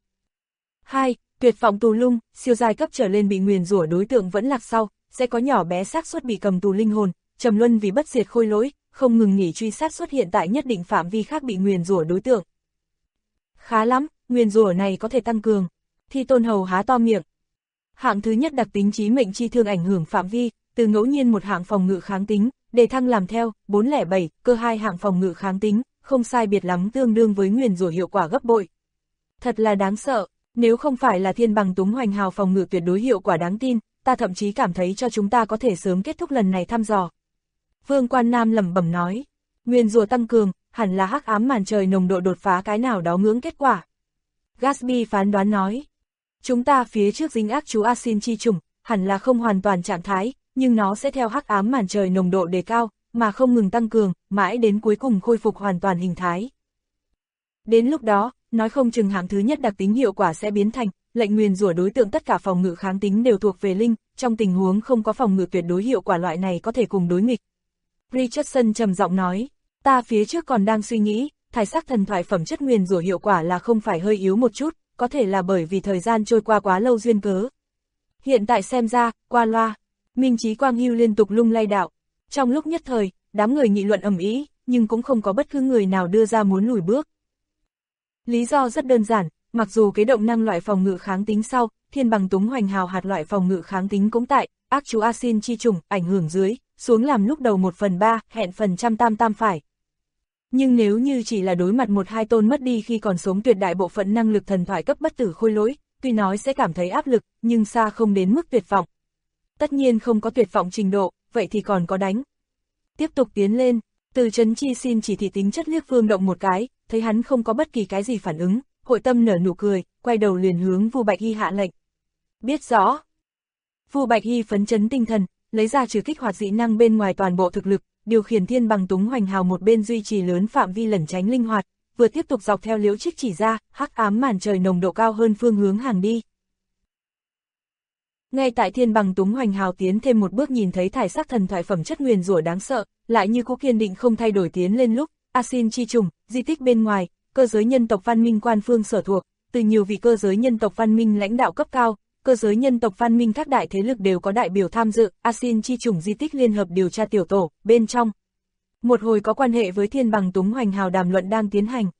2, tuyệt vọng tù lung, siêu giai cấp trở lên bị nguyền rủa đối tượng vẫn lạc sau, sẽ có nhỏ bé xác suất bị cầm tù linh hồn, trầm luân vì bất diệt khôi lỗi, không ngừng nghỉ truy sát xuất hiện tại nhất định phạm vi khác bị nguyền rủa đối tượng. Khá lắm, nguyền rủa này có thể tăng cường. Thi Tôn Hầu há to miệng. Hạng thứ nhất đặc tính chí mệnh chi thương ảnh hưởng phạm vi, từ ngẫu nhiên 1 hạng phòng ngự kháng tính, đề thăng làm theo, 407, cơ 2 hạng phòng ngự kháng tính, không sai biệt lắm tương đương với nguyền rủa hiệu quả gấp bội. Thật là đáng sợ, Nếu không phải là thiên bằng túng hoành hào phòng ngự tuyệt đối hiệu quả đáng tin, ta thậm chí cảm thấy cho chúng ta có thể sớm kết thúc lần này thăm dò. Vương Quan Nam lẩm bẩm nói, nguyên rùa tăng cường, hẳn là hắc ám màn trời nồng độ đột phá cái nào đó ngưỡng kết quả. Gatsby phán đoán nói, chúng ta phía trước dính ác chú Asin chi trùng, hẳn là không hoàn toàn trạng thái, nhưng nó sẽ theo hắc ám màn trời nồng độ đề cao, mà không ngừng tăng cường, mãi đến cuối cùng khôi phục hoàn toàn hình thái. Đến lúc đó, nói không chừng hạng thứ nhất đặc tính hiệu quả sẽ biến thành, lệnh nguyền rủa đối tượng tất cả phòng ngự kháng tính đều thuộc về linh, trong tình huống không có phòng ngự tuyệt đối hiệu quả loại này có thể cùng đối nghịch. Richardson trầm giọng nói, ta phía trước còn đang suy nghĩ, thải sắc thần thoại phẩm chất nguyền rủa hiệu quả là không phải hơi yếu một chút, có thể là bởi vì thời gian trôi qua quá lâu duyên cớ. Hiện tại xem ra, qua loa, Minh Chí Quang Hưu liên tục lung lay đạo. Trong lúc nhất thời, đám người nghị luận ầm ĩ, nhưng cũng không có bất cứ người nào đưa ra muốn lùi bước. Lý do rất đơn giản, mặc dù cái động năng loại phòng ngự kháng tính sau, thiên bằng túng hoành hào hạt loại phòng ngự kháng tính cũng tại, ác chú Asin chi trùng, ảnh hưởng dưới, xuống làm lúc đầu 1/3, hẹn phần trăm tam tam phải. Nhưng nếu như chỉ là đối mặt một hai tôn mất đi khi còn sống tuyệt đại bộ phận năng lực thần thoại cấp bất tử khôi lỗi, tuy nói sẽ cảm thấy áp lực, nhưng xa không đến mức tuyệt vọng. Tất nhiên không có tuyệt vọng trình độ, vậy thì còn có đánh. Tiếp tục tiến lên, Từ Chấn Chi xin chỉ thị tính chất liếc Vương Động một cái, thấy hắn không có bất kỳ cái gì phản ứng, hội tâm nở nụ cười, quay đầu liền hướng Vu Bạch Hy hạ lệnh. Biết rõ. Vu Bạch Hy phấn chấn tinh thần, lấy ra trừ kích hoạt dị năng bên ngoài toàn bộ thực lực, điều khiển thiên bằng túng hoành hào một bên duy trì lớn phạm vi lẩn tránh linh hoạt, vừa tiếp tục dọc theo Liễu Trích chỉ ra, hắc ám màn trời nồng độ cao hơn phương hướng hàng đi. Ngay tại thiên bằng túng hoành hào tiến thêm một bước nhìn thấy thải sắc thần thoại phẩm chất nguyền rủa đáng sợ, lại như cũ kiên định không thay đổi tiến lên lúc, Asin chi trùng, di tích bên ngoài, cơ giới nhân tộc văn minh quan phương sở thuộc, từ nhiều vị cơ giới nhân tộc văn minh lãnh đạo cấp cao, cơ giới nhân tộc văn minh các đại thế lực đều có đại biểu tham dự, Asin chi trùng di tích liên hợp điều tra tiểu tổ, bên trong. Một hồi có quan hệ với thiên bằng túng hoành hào đàm luận đang tiến hành.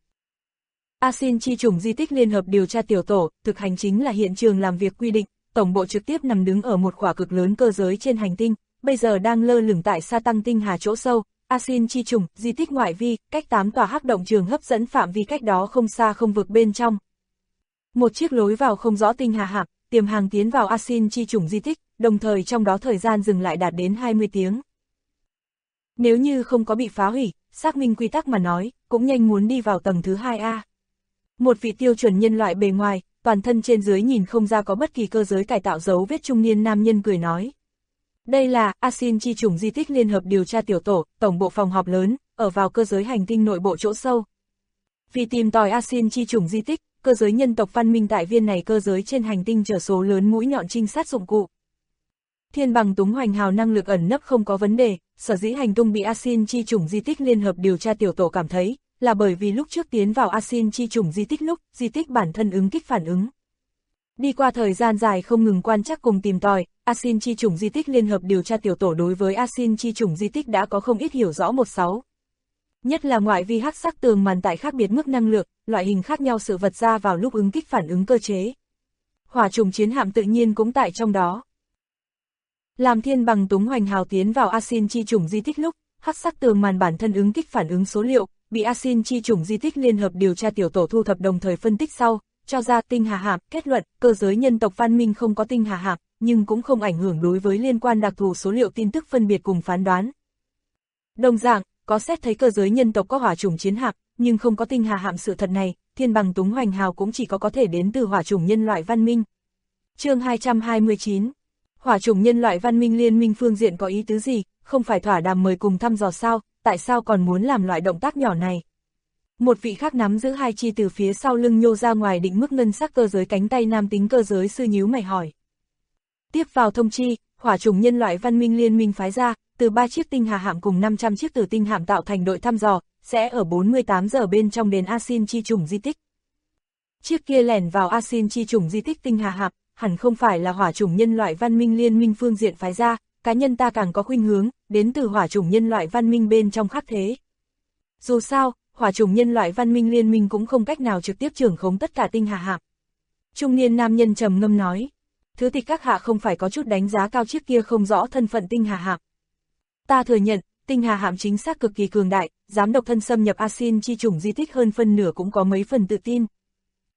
Asin chi trùng di tích liên hợp điều tra tiểu tổ, thực hành chính là hiện trường làm việc quy định, tổng bộ trực tiếp nằm đứng ở một khỏa cực lớn cơ giới trên hành tinh, bây giờ đang lơ lửng tại Sa Tăng tinh hà chỗ sâu. Asin chi trùng, di tích ngoại vi, cách 8 tòa hắc động trường hấp dẫn phạm vi cách đó không xa không vực bên trong. Một chiếc lối vào không rõ tinh hà hạm, tiềm hàng tiến vào Asin chi trùng di tích, đồng thời trong đó thời gian dừng lại đạt đến 20 tiếng. Nếu như không có bị phá hủy, xác minh quy tắc mà nói, cũng nhanh muốn đi vào tầng thứ 2A. Một vị tiêu chuẩn nhân loại bề ngoài, toàn thân trên dưới nhìn không ra có bất kỳ cơ giới cải tạo dấu vết trung niên nam nhân cười nói. Đây là Asin chi trùng di tích liên hợp điều tra tiểu tổ, tổng bộ phòng họp lớn, ở vào cơ giới hành tinh nội bộ chỗ sâu. Vì tìm tòi Asin chi trùng di tích, cơ giới nhân tộc văn minh tại viên này cơ giới trên hành tinh chở số lớn mũi nhọn trinh sát dụng cụ. Thiên bằng túng hoành hào năng lực ẩn nấp không có vấn đề, sở dĩ hành tung bị Asin chi trùng di tích liên hợp điều tra tiểu tổ cảm thấy, là bởi vì lúc trước tiến vào Asin chi trùng di tích lúc, di tích bản thân ứng kích phản ứng. Đi qua thời gian dài không ngừng quan trắc cùng tìm tòi, Asin chi trùng di tích liên hợp điều tra tiểu tổ đối với Asin chi trùng di tích đã có không ít hiểu rõ 16. Nhất là ngoại vi hắc sắc tường màn tại khác biệt mức năng lượng, loại hình khác nhau sự vật ra vào lúc ứng kích phản ứng cơ chế. Hỏa trùng chiến hạm tự nhiên cũng tại trong đó. Làm thiên bằng túng hoành hào tiến vào Asin chi trùng di tích lúc, hắc sắc tường màn bản thân ứng kích phản ứng số liệu, bị Asin chi trùng di tích liên hợp điều tra tiểu tổ thu thập đồng thời phân tích sau, cho ra tinh hà hạm, kết luận, cơ giới nhân tộc văn minh không có tinh hà hạm, nhưng cũng không ảnh hưởng đối với liên quan đặc thù số liệu tin tức phân biệt cùng phán đoán. Đồng dạng, có xét thấy cơ giới nhân tộc có hỏa chủng chiến hạm, nhưng không có tinh hà hạm sự thật này, thiên bằng túng hoành hào cũng chỉ có thể đến từ hỏa chủng nhân loại văn minh. Chương 229. Hỏa chủng nhân loại văn minh liên minh phương diện có ý tứ gì, không phải thỏa đàm mời cùng thăm dò sao, tại sao còn muốn làm loại động tác nhỏ này? Một vị khác nắm giữ hai chi từ phía sau lưng nhô ra ngoài định mức ngân sắc cơ giới cánh tay nam tính cơ giới sư nhíu mày hỏi. Tiếp vào thông chi, hỏa chủng nhân loại văn minh liên minh phái ra, từ 3 chiếc tinh hà hạm cùng 500 chiếc tử tinh hạm tạo thành đội thăm dò, sẽ ở 48 giờ bên trong đến Asin chi trùng di tích. Chiếc kia lẻn vào Asin chi trùng di tích tinh hà hạm, hẳn không phải là hỏa chủng nhân loại văn minh liên minh phương diện phái ra, cá nhân ta càng có khuynh hướng, đến từ hỏa chủng nhân loại văn minh bên trong khác thế. Dù sao, hỏa chủng nhân loại văn minh liên minh cũng không cách nào trực tiếp trưởng khống tất cả tinh hà hạm. Trung niên nam nhân trầm ngâm nói, thứ tịch các hạ không phải có chút đánh giá cao chiếc kia không rõ thân phận tinh hà hạm. Ta thừa nhận, tinh hà hạm chính xác cực kỳ cường đại, dám độc thân xâm nhập Asin chi trùng di tích hơn phân nửa cũng có mấy phần tự tin.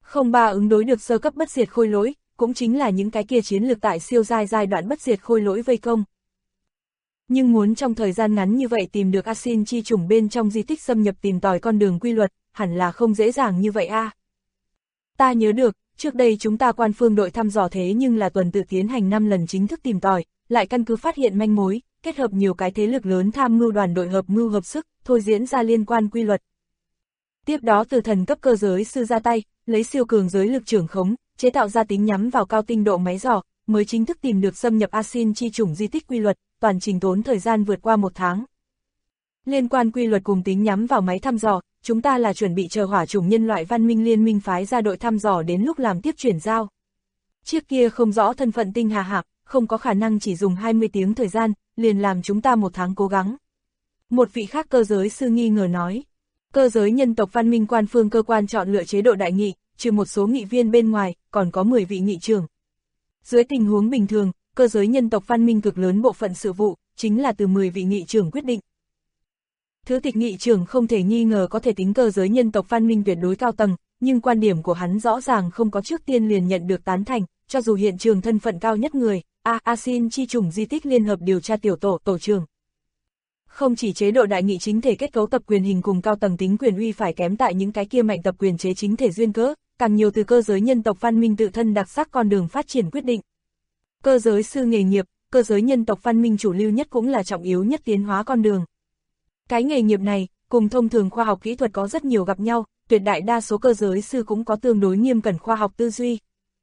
03 ứng đối được sơ cấp bất diệt khôi lỗi, cũng chính là những cái kia chiến lược tại siêu giai đoạn bất diệt khôi lỗi vây công. Nhưng muốn trong thời gian ngắn như vậy tìm được Asin chi chủng bên trong di tích xâm nhập tìm tòi con đường quy luật, hẳn là không dễ dàng như vậy a. Ta nhớ được, trước đây chúng ta quan phương đội thăm dò thế nhưng là tuần tự tiến hành 5 lần chính thức tìm tòi, lại căn cứ phát hiện manh mối, kết hợp nhiều cái thế lực lớn tham mưu đoàn đội hợp mưu hợp sức, thôi diễn ra liên quan quy luật. Tiếp đó từ thần cấp cơ giới sư ra tay, lấy siêu cường giới lực trưởng khống, chế tạo ra tính nhắm vào cao tinh độ máy dò, mới chính thức tìm được xâm nhập Asin chi chủng di tích quy luật, toàn trình tốn thời gian vượt qua 1 tháng. Liên quan quy luật cùng tính nhắm vào máy thăm dò, chúng ta là chuẩn bị chờ hỏa chủng nhân loại văn minh liên minh phái ra đội thăm dò đến lúc làm tiếp chuyển giao. Chiếc kia không rõ thân phận tinh hà hạm, không có khả năng chỉ dùng 20 tiếng thời gian, liền làm chúng ta 1 tháng cố gắng. Một vị khác cơ giới sư nghi ngờ nói. Cơ giới nhân tộc văn minh quan phương cơ quan chọn lựa chế độ đại nghị, trừ một số nghị viên bên ngoài, còn có 10 vị nghị trưởng. Dưới tình huống bình thường, cơ giới nhân tộc văn minh cực lớn bộ phận sự vụ, chính là từ 10 vị nghị trưởng quyết định. Thứ tịch nghị trưởng không thể nghi ngờ có thể tính cơ giới nhân tộc văn minh tuyệt đối cao tầng, nhưng quan điểm của hắn rõ ràng không có trước tiên liền nhận được tán thành, cho dù hiện trường thân phận cao nhất người, Asin chi chủng di tích liên hợp điều tra tiểu tổ trưởng. Không chỉ chế độ đại nghị chính thể kết cấu tập quyền hình cùng cao tầng tính quyền uy phải kém tại những cái kia mạnh tập quyền chế chính thể duyên cớ, càng nhiều từ cơ giới nhân tộc văn minh tự thân đặc sắc con đường phát triển quyết định. Cơ giới sư nghề nghiệp, cơ giới nhân tộc văn minh chủ lưu nhất cũng là trọng yếu nhất tiến hóa con đường. Cái nghề nghiệp này, cùng thông thường khoa học kỹ thuật có rất nhiều gặp nhau, tuyệt đại đa số cơ giới sư cũng có tương đối nghiêm cẩn khoa học tư duy.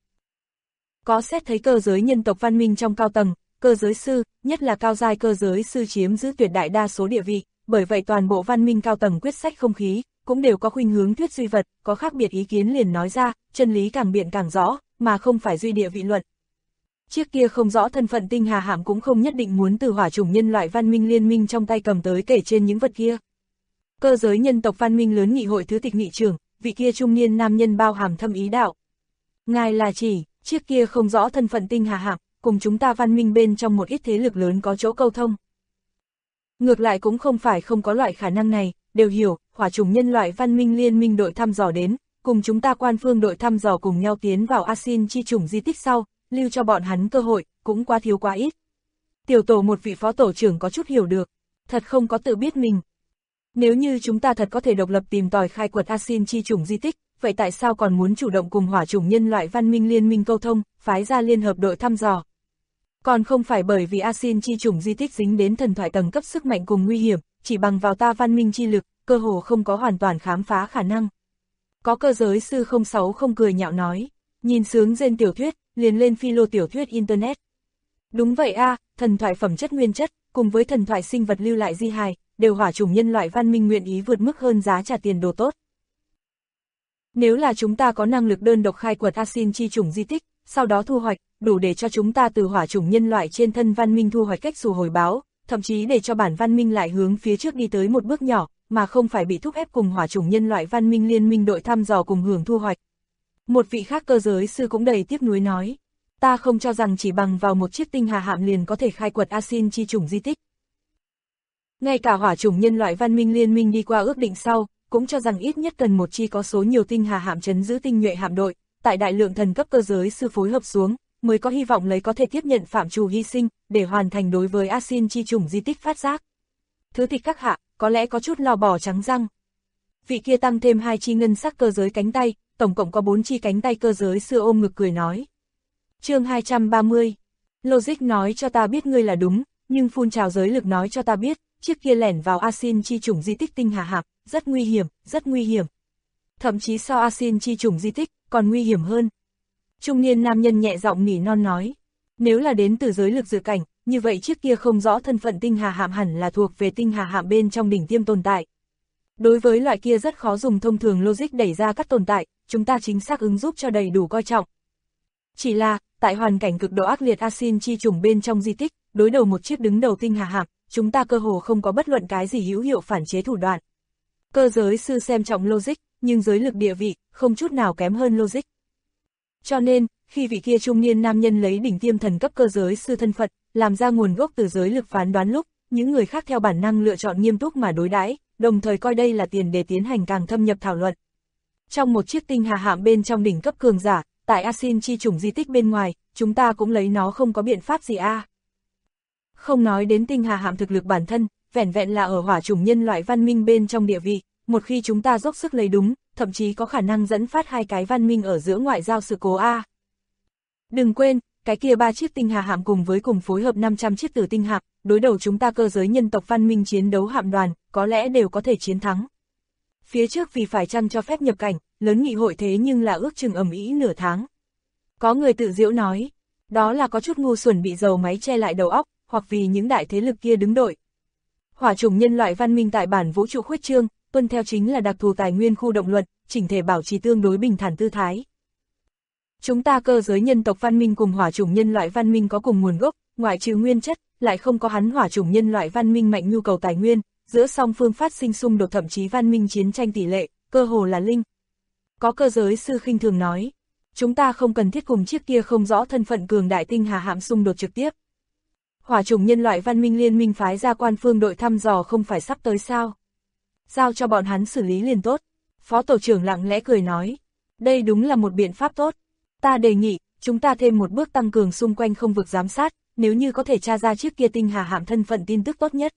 Có xét thấy cơ giới nhân tộc văn minh trong cao tầng, cơ giới sư, nhất là cao giai cơ giới sư chiếm giữ tuyệt đại đa số địa vị, bởi vậy toàn bộ văn minh cao tầng quyết sách không khí, cũng đều có khuynh hướng thuyết duy vật, có khác biệt ý kiến liền nói ra, chân lý càng biện càng rõ, mà không phải duy địa vị luận. Chiếc kia không rõ thân phận tinh hà hạm cũng không nhất định muốn từ hỏa chủng nhân loại văn minh liên minh trong tay cầm tới kể trên những vật kia. Cơ giới nhân tộc văn minh lớn nghị hội thứ tịch nghị trưởng, vị kia trung niên nam nhân bao hàm thâm ý đạo. Ngài là chỉ, chiếc kia không rõ thân phận tinh hà hạm, cùng chúng ta văn minh bên trong một ít thế lực lớn có chỗ câu thông. Ngược lại cũng không phải không có loại khả năng này, đều hiểu, hỏa chủng nhân loại văn minh liên minh đội thăm dò đến, cùng chúng ta quan phương đội thăm dò cùng nhau tiến vào Asin chi chủng di tích sau, lưu cho bọn hắn cơ hội, cũng quá thiếu quá ít. Tiểu tổ một vị phó tổ trưởng có chút hiểu được, thật không có tự biết mình. Nếu như chúng ta thật có thể độc lập tìm tòi khai quật Asin chi chủng di tích, vậy tại sao còn muốn chủ động cùng hỏa chủng nhân loại văn minh liên minh câu thông, phái ra liên hợp đội thăm dò? Còn không phải bởi vì Asin chi chủng di tích dính đến thần thoại tầng cấp sức mạnh cùng nguy hiểm, chỉ bằng vào ta văn minh chi lực, cơ hồ không có hoàn toàn khám phá khả năng. Có cơ giới sư 06 không cười nhạo nói, nhìn sướng rên tiểu thuyết, liền lên philo tiểu thuyết internet. Đúng vậy thần thoại phẩm chất nguyên chất, cùng với thần thoại sinh vật lưu lại di hài, đều hỏa chủng nhân loại văn minh nguyện ý vượt mức hơn giá trả tiền đồ tốt. Nếu là chúng ta có năng lực đơn độc khai quật Asin chi chủng di tích, sau đó thu hoạch, đủ để cho chúng ta từ hỏa chủng nhân loại trên thân văn minh thu hoạch cách xù hồi báo, thậm chí để cho bản văn minh lại hướng phía trước đi tới một bước nhỏ, mà không phải bị thúc ép cùng hỏa chủng nhân loại văn minh liên minh đội thăm dò cùng hưởng thu hoạch. Một vị khác cơ giới sư cũng đầy tiếc nuối nói, ta không cho rằng chỉ bằng vào một chiếc tinh hà hạm liền có thể khai quật Asin chi chủng di tích. Ngay cả hỏa chủng nhân loại văn minh liên minh đi qua ước định sau, cũng cho rằng ít nhất cần một chi có số nhiều tinh hà hạm trấn giữ tinh nhuệ hạm đội, tại đại lượng thần cấp cơ giới sư phối hợp xuống, mới có hy vọng lấy có thể tiếp nhận phạm trù hy sinh, để hoàn thành đối với Asin chi chủng di tích phát giác. Thứ tịch các hạ, có lẽ có chút lò bò trắng răng. Vị kia tăng thêm 2 chi ngân sắc cơ giới cánh tay, tổng cộng có 4 chi cánh tay cơ giới sư ôm ngực cười nói. Chương 230. Logic nói cho ta biết ngươi là đúng, nhưng phun trào giới lực nói cho ta biết, chiếc kia lẻn vào Asin chi chủng di tích tinh hà hạm, rất nguy hiểm, rất nguy hiểm. Thậm chí so Asin chi chủng di tích, còn nguy hiểm hơn. Trung niên nam nhân nhẹ giọng nỉ non nói, nếu là đến từ giới lực dự cảnh, như vậy chiếc kia không rõ thân phận tinh hà hạm hẳn là thuộc về tinh hà hạm bên trong đỉnh tiêm tồn tại. Đối với loại kia rất khó dùng thông thường logic đẩy ra các tồn tại, chúng ta chính xác ứng giúp cho đầy đủ coi trọng. Chỉ là, tại hoàn cảnh cực độ ác liệt Asin chi chủng bên trong di tích, đối đầu một chiếc đứng đầu tinh hà hạm, chúng ta cơ hồ không có bất luận cái gì hữu hiệu phản chế thủ đoạn. Cơ giới sư xem trọng logic, nhưng giới lực địa vị, không chút nào kém hơn logic. Cho nên, khi vị kia trung niên nam nhân lấy đỉnh tiêm thần cấp cơ giới sư thân phận, làm ra nguồn gốc từ giới lực phán đoán lúc, những người khác theo bản năng lựa chọn nghiêm túc mà đối đãi, đồng thời coi đây là tiền để tiến hành càng thâm nhập thảo luận. Trong một chiếc tinh hà hạm bên trong đỉnh cấp cường giả, tại Asin chi chủng di tích bên ngoài, chúng ta cũng lấy nó không có biện pháp gì a. Không nói đến tinh hà hạm thực lực bản thân, vẻn vẹn là ở hỏa chủng nhân loại văn minh bên trong địa vị, một khi chúng ta dốc sức lấy đúng, thậm chí có khả năng dẫn phát hai cái văn minh ở giữa ngoại giao sự cố a. Đừng quên, cái kia 3 chiếc tinh hà hạm cùng phối hợp 500 chiếc tử tinh hạm, đối đầu chúng ta cơ giới nhân tộc văn minh chiến đấu hạm đoàn, có lẽ đều có thể chiến thắng. Phía trước vì phải chăng cho phép nhập cảnh, lớn nghị hội thế nhưng là ước chừng ầm ĩ nửa tháng. Có người tự giễu nói, đó là có chút ngu xuẩn bị dầu máy che lại đầu óc, hoặc vì những đại thế lực kia đứng đội. Hỏa chủng nhân loại văn minh tại bản vũ trụ khuyết trương, tuân theo chính là đặc thù tài nguyên khu động luật, chỉnh thể bảo trì tương đối bình thản tư thái. Chúng ta cơ giới nhân tộc văn minh cùng hỏa chủng nhân loại văn minh có cùng nguồn gốc, ngoại trừ nguyên chất, lại không có hắn hỏa chủng nhân loại văn minh mạnh nhu cầu tài nguyên, giữa song phương phát sinh xung đột thậm chí văn minh chiến tranh tỷ lệ, cơ hồ là linh. Có cơ giới sư khinh thường nói, chúng ta không cần thiết cùng chiếc kia không rõ thân phận cường đại tinh hà hạm xung đột trực tiếp. Hỏa chủng nhân loại văn minh liên minh phái ra quan phương đội thăm dò không phải sắp tới sao? Giao cho bọn hắn xử lý liền tốt. Phó tổ trưởng lặng lẽ cười nói, đây đúng là một biện pháp tốt. Ta đề nghị, chúng ta thêm một bước tăng cường xung quanh không vực giám sát, nếu như có thể tra ra chiếc kia tinh hà hạm thân phận tin tức tốt nhất.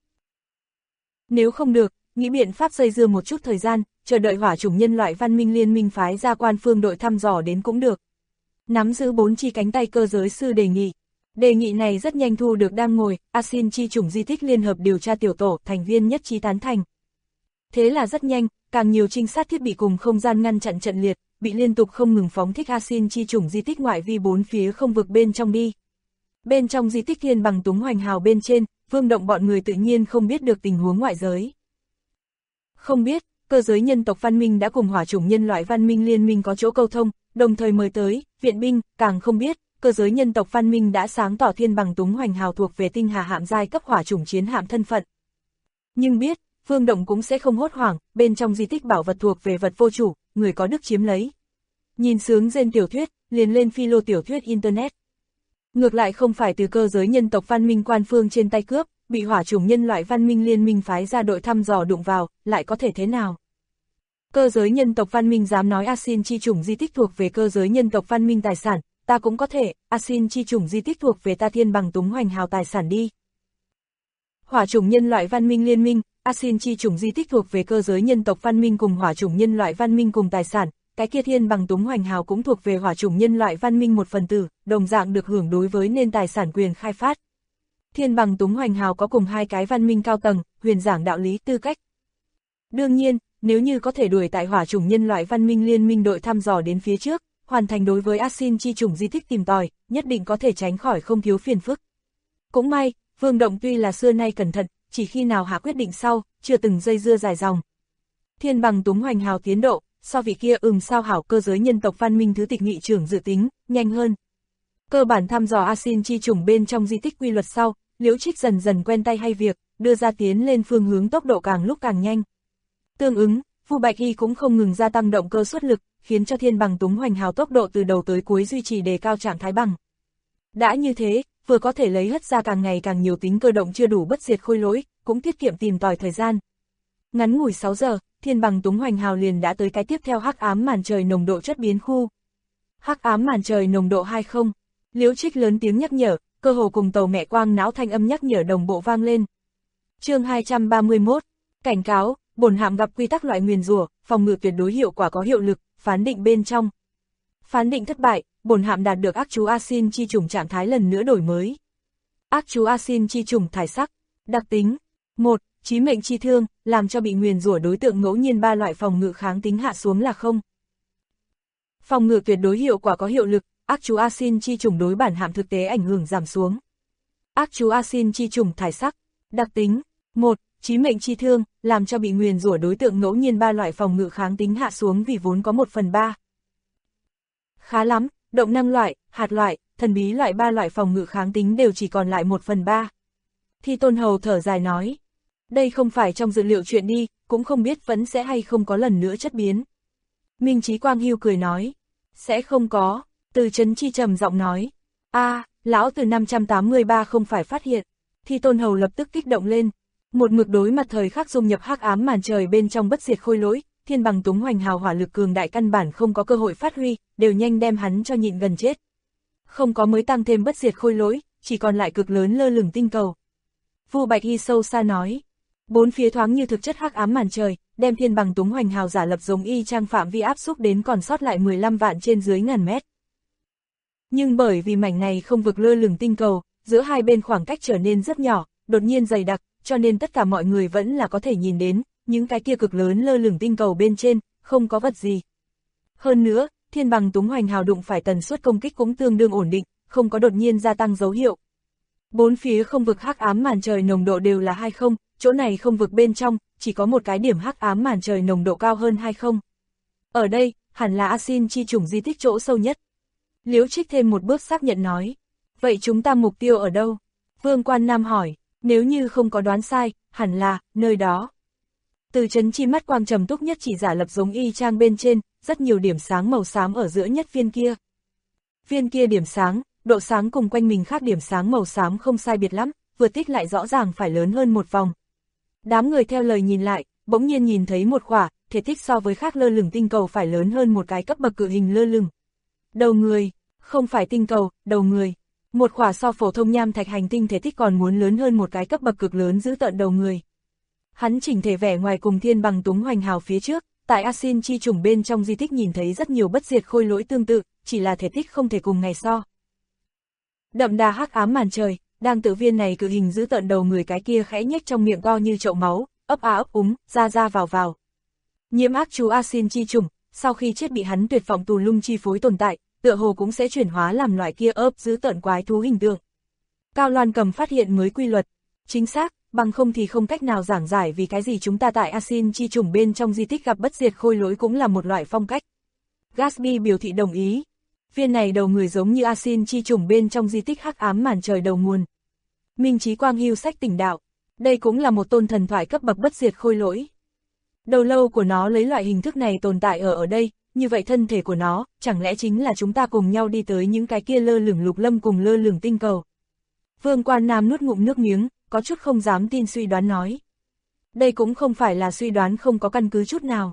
Nếu không được, nghĩ biện pháp dây dưa một chút thời gian, chờ đợi hỏa chủng nhân loại văn minh liên minh phái ra quan phương đội thăm dò đến cũng được. Nắm giữ 4 chi cánh tay cơ giới sư đề nghị. Đề nghị này rất nhanh thu được đang ngồi, Asin chi chủng di tích liên hợp điều tra tiểu tổ thành viên nhất trí tán thành. Thế là rất nhanh, càng nhiều trinh sát thiết bị cùng không gian ngăn chặn trận liệt, bị liên tục không ngừng phóng thích Asin chi chủng di tích ngoại vi 4 phía không vực bên trong đi. Bên trong di tích thiên bằng túng hoành hào bên trên, Vương Động bọn người tự nhiên không biết được tình huống ngoại giới. Không biết, cơ giới nhân tộc văn minh đã cùng hỏa chủng nhân loại văn minh liên minh có chỗ câu thông, đồng thời mời tới, viện binh, càng không biết, cơ giới nhân tộc văn minh đã sáng tỏ thiên bằng túng hoành hào thuộc về tinh hà hạm giai cấp hỏa chủng chiến hạm thân phận. Nhưng biết, Vương Động cũng sẽ không hốt hoảng, bên trong di tích bảo vật thuộc về vật vô chủ, người có đức chiếm lấy. Nhìn sướng rên tiểu thuyết, liền lên phi lô tiểu thuyết Internet. Ngược lại không phải từ cơ giới nhân tộc văn minh quan phương trên tay cướp, bị hỏa chủng nhân loại văn minh liên minh phái ra đội thăm dò đụng vào, lại có thể thế nào? Cơ giới nhân tộc văn minh dám nói Asin chi chủng di tích thuộc về cơ giới nhân tộc văn minh tài sản, ta cũng có thể, Asin chi chủng di tích thuộc về ta thiên bằng túng hoành hào tài sản đi. Hỏa chủng nhân loại văn minh liên minh, Asin chi chủng di tích thuộc về cơ giới nhân tộc văn minh cùng hỏa chủng nhân loại văn minh cùng tài sản, cái kia thiên bằng túng hoành hào cũng thuộc về hỏa chủng nhân loại văn minh một phần tử, đồng dạng được hưởng đối với nên tài sản quyền khai phát. Thiên bằng túng hoành hào có cùng hai cái văn minh cao tầng, huyền giảng đạo lý tư cách. Đương nhiên, nếu như có thể đuổi tại hỏa chủng nhân loại văn minh liên minh đội thăm dò đến phía trước, hoàn thành đối với Asin chi chủng di tích tìm tòi, nhất định có thể tránh khỏi không thiếu phiền phức. Cũng may, Vương Động tuy là xưa nay cẩn thận, chỉ khi nào hạ quyết định sau, chưa từng dây dưa dài dòng. Thiên bằng túng hoành hào tiến độ, so vị kia sao hảo cơ giới nhân tộc văn minh thứ tịch nghị trưởng dự tính, nhanh hơn. Cơ bản thăm dò Asin chi chủng bên trong di tích quy luật sau, Liễu Trích dần dần quen tay hay việc, đưa ra tiến lên phương hướng tốc độ càng lúc càng nhanh. Tương ứng, Vu Bạch Y cũng không ngừng gia tăng động cơ suất lực, khiến cho thiên bằng túng hoành hào tốc độ từ đầu tới cuối duy trì đề cao trạng thái bằng. Đã như thế, vừa có thể lấy hất ra càng ngày càng nhiều tính cơ động chưa đủ bất diệt khôi lỗi, cũng tiết kiệm tìm tòi thời gian. Ngắn ngủi 6 giờ, thiên bằng túng hoành hào liền đã tới cái tiếp theo hắc ám màn trời nồng độ chất biến khu. Hắc ám màn trời nồng độ 20, Liễu Trích lớn tiếng nhắc nhở, cơ hồ cùng tàu mẹ quang não thanh âm nhắc nhở đồng bộ vang lên. Chương 231, cảnh cáo, bổn hạm gặp quy tắc loại nguyền rủa, phòng ngự tuyệt đối hiệu quả có hiệu lực, phán định bên trong. Phán định thất bại, bổn hạm đạt được ác chú Asin chi chủng trạng thái lần nữa đổi mới. Ác chú Asin chi chủng thải sắc, đặc tính 1. Chí mệnh chi thương, làm cho bị nguyền rủa đối tượng ngẫu nhiên 3 loại phòng ngự kháng tính hạ xuống là 0. Phòng ngự tuyệt đối hiệu quả có hiệu lực, ác chú Asin chi chủng đối bản hạm thực tế ảnh hưởng giảm xuống. Ác chú Asin chi chủng thải sắc, đặc tính 1. Chí mệnh chi thương, làm cho bị nguyền rủa đối tượng ngẫu nhiên 3 loại phòng ngự kháng tính hạ xuống vì vốn có 1/3. Khá lắm, động năng loại, hạt loại, thần bí loại 3 loại phòng ngự kháng tính đều chỉ còn lại 1/3. Thi Tôn Hầu thở dài nói, đây không phải trong dự liệu chuyện đi, cũng không biết vẫn sẽ hay không có lần nữa chất biến. Minh Chí Quang Hưu cười nói, sẽ không có. Từ Trấn Chi trầm giọng nói, lão từ 583 không phải phát hiện. Thi Tôn Hầu lập tức kích động lên, một mực đối mặt thời khắc dung nhập hắc ám màn trời bên trong bất diệt khôi lỗi, thiên bằng túng hoành hào hỏa lực cường đại căn bản không có cơ hội phát huy, đều nhanh đem hắn cho nhịn gần chết. Không có mới tăng thêm bất diệt khôi lỗi, chỉ còn lại cực lớn lơ lửng tinh cầu. Vu Bạch Y sâu xa nói, bốn phía thoáng như thực chất hắc ám màn trời, đem thiên bằng túng hoành hào giả lập giống y chang phạm vi áp xúc đến còn sót lại 15 vạn trên dưới ngàn mét. Nhưng bởi vì mảnh này không vực lơ lửng tinh cầu, giữa hai bên khoảng cách trở nên rất nhỏ, đột nhiên dày đặc, cho nên tất cả mọi người vẫn là có thể nhìn đến, những cái kia cực lớn lơ lửng tinh cầu bên trên, không có vật gì. Hơn nữa, thiên bằng túng hoành hào đụng phải tần suất công kích cũng tương đương ổn định, không có đột nhiên gia tăng dấu hiệu. Bốn phía không vực hắc ám màn trời nồng độ đều là 20, chỗ này không vực bên trong, chỉ có một cái điểm hắc ám màn trời nồng độ cao hơn 20. Ở đây, hẳn là A-Sin chi chủng di tích chỗ sâu nhất. Liễu Trích thêm một bước xác nhận nói. Vậy chúng ta mục tiêu ở đâu? Vương Quan Nam hỏi, nếu như không có đoán sai, hẳn là, nơi đó. Từ chấn chi mắt quang trầm túc nhất chỉ giả lập giống y chang bên trên, rất nhiều điểm sáng màu xám ở giữa nhất viên kia. Viên kia điểm sáng, độ sáng cùng quanh mình khác điểm sáng màu xám không sai biệt lắm, vừa tích lại rõ ràng phải lớn hơn một vòng. Đám người theo lời nhìn lại, bỗng nhiên nhìn thấy một khỏa, thể tích so với khác lơ lửng tinh cầu phải lớn hơn một cái cấp bậc cự hình lơ lửng. Đầu người, không phải tinh cầu, đầu người. Một khỏa so phổ thông nham thạch hành tinh thể tích còn muốn lớn hơn một cái cấp bậc cực lớn giữ tợn đầu người. Hắn chỉnh thể vẻ ngoài cùng thiên bằng túng hoành hào phía trước, tại A-Sin chi chủng bên trong di tích nhìn thấy rất nhiều bất diệt khôi lỗi tương tự, chỉ là thể tích không thể cùng ngày so. Đậm đà hắc ám màn trời, đang tự viên này cự hình giữ tợn đầu người cái kia khẽ nhếch trong miệng to như chậu máu, ấp á ấp úng, ra ra vào vào. Nhiễm ác chú A-Sin chi chủng, sau khi chết bị hắn tuyệt vọng tù lung chi phối tồn tại, tựa hồ cũng sẽ chuyển hóa làm loại kia ấp giữ tợn quái thú hình tượng. Cao Loan Cầm phát hiện mới quy luật, chính xác, bằng không thì không cách nào giảng giải vì cái gì chúng ta tại A-Sin chi chủng bên trong di tích gặp bất diệt khôi lỗi cũng là một loại phong cách. Gatsby biểu thị đồng ý. Viên này đầu người giống như A-Sin chi chủng bên trong di tích hắc ám màn trời đầu nguồn. Minh Chí Quang hưu sách tỉnh đạo, đây cũng là một tôn thần thoại cấp bậc bất diệt khôi lỗi. Đầu lâu của nó lấy loại hình thức này tồn tại ở đây, như vậy thân thể của nó, chẳng lẽ chính là chúng ta cùng nhau đi tới những cái kia lơ lửng lục lâm cùng lơ lửng tinh cầu. Vương Quan Nam nuốt ngụm nước miếng, có chút không dám tin suy đoán nói. Đây cũng không phải là suy đoán không có căn cứ chút nào.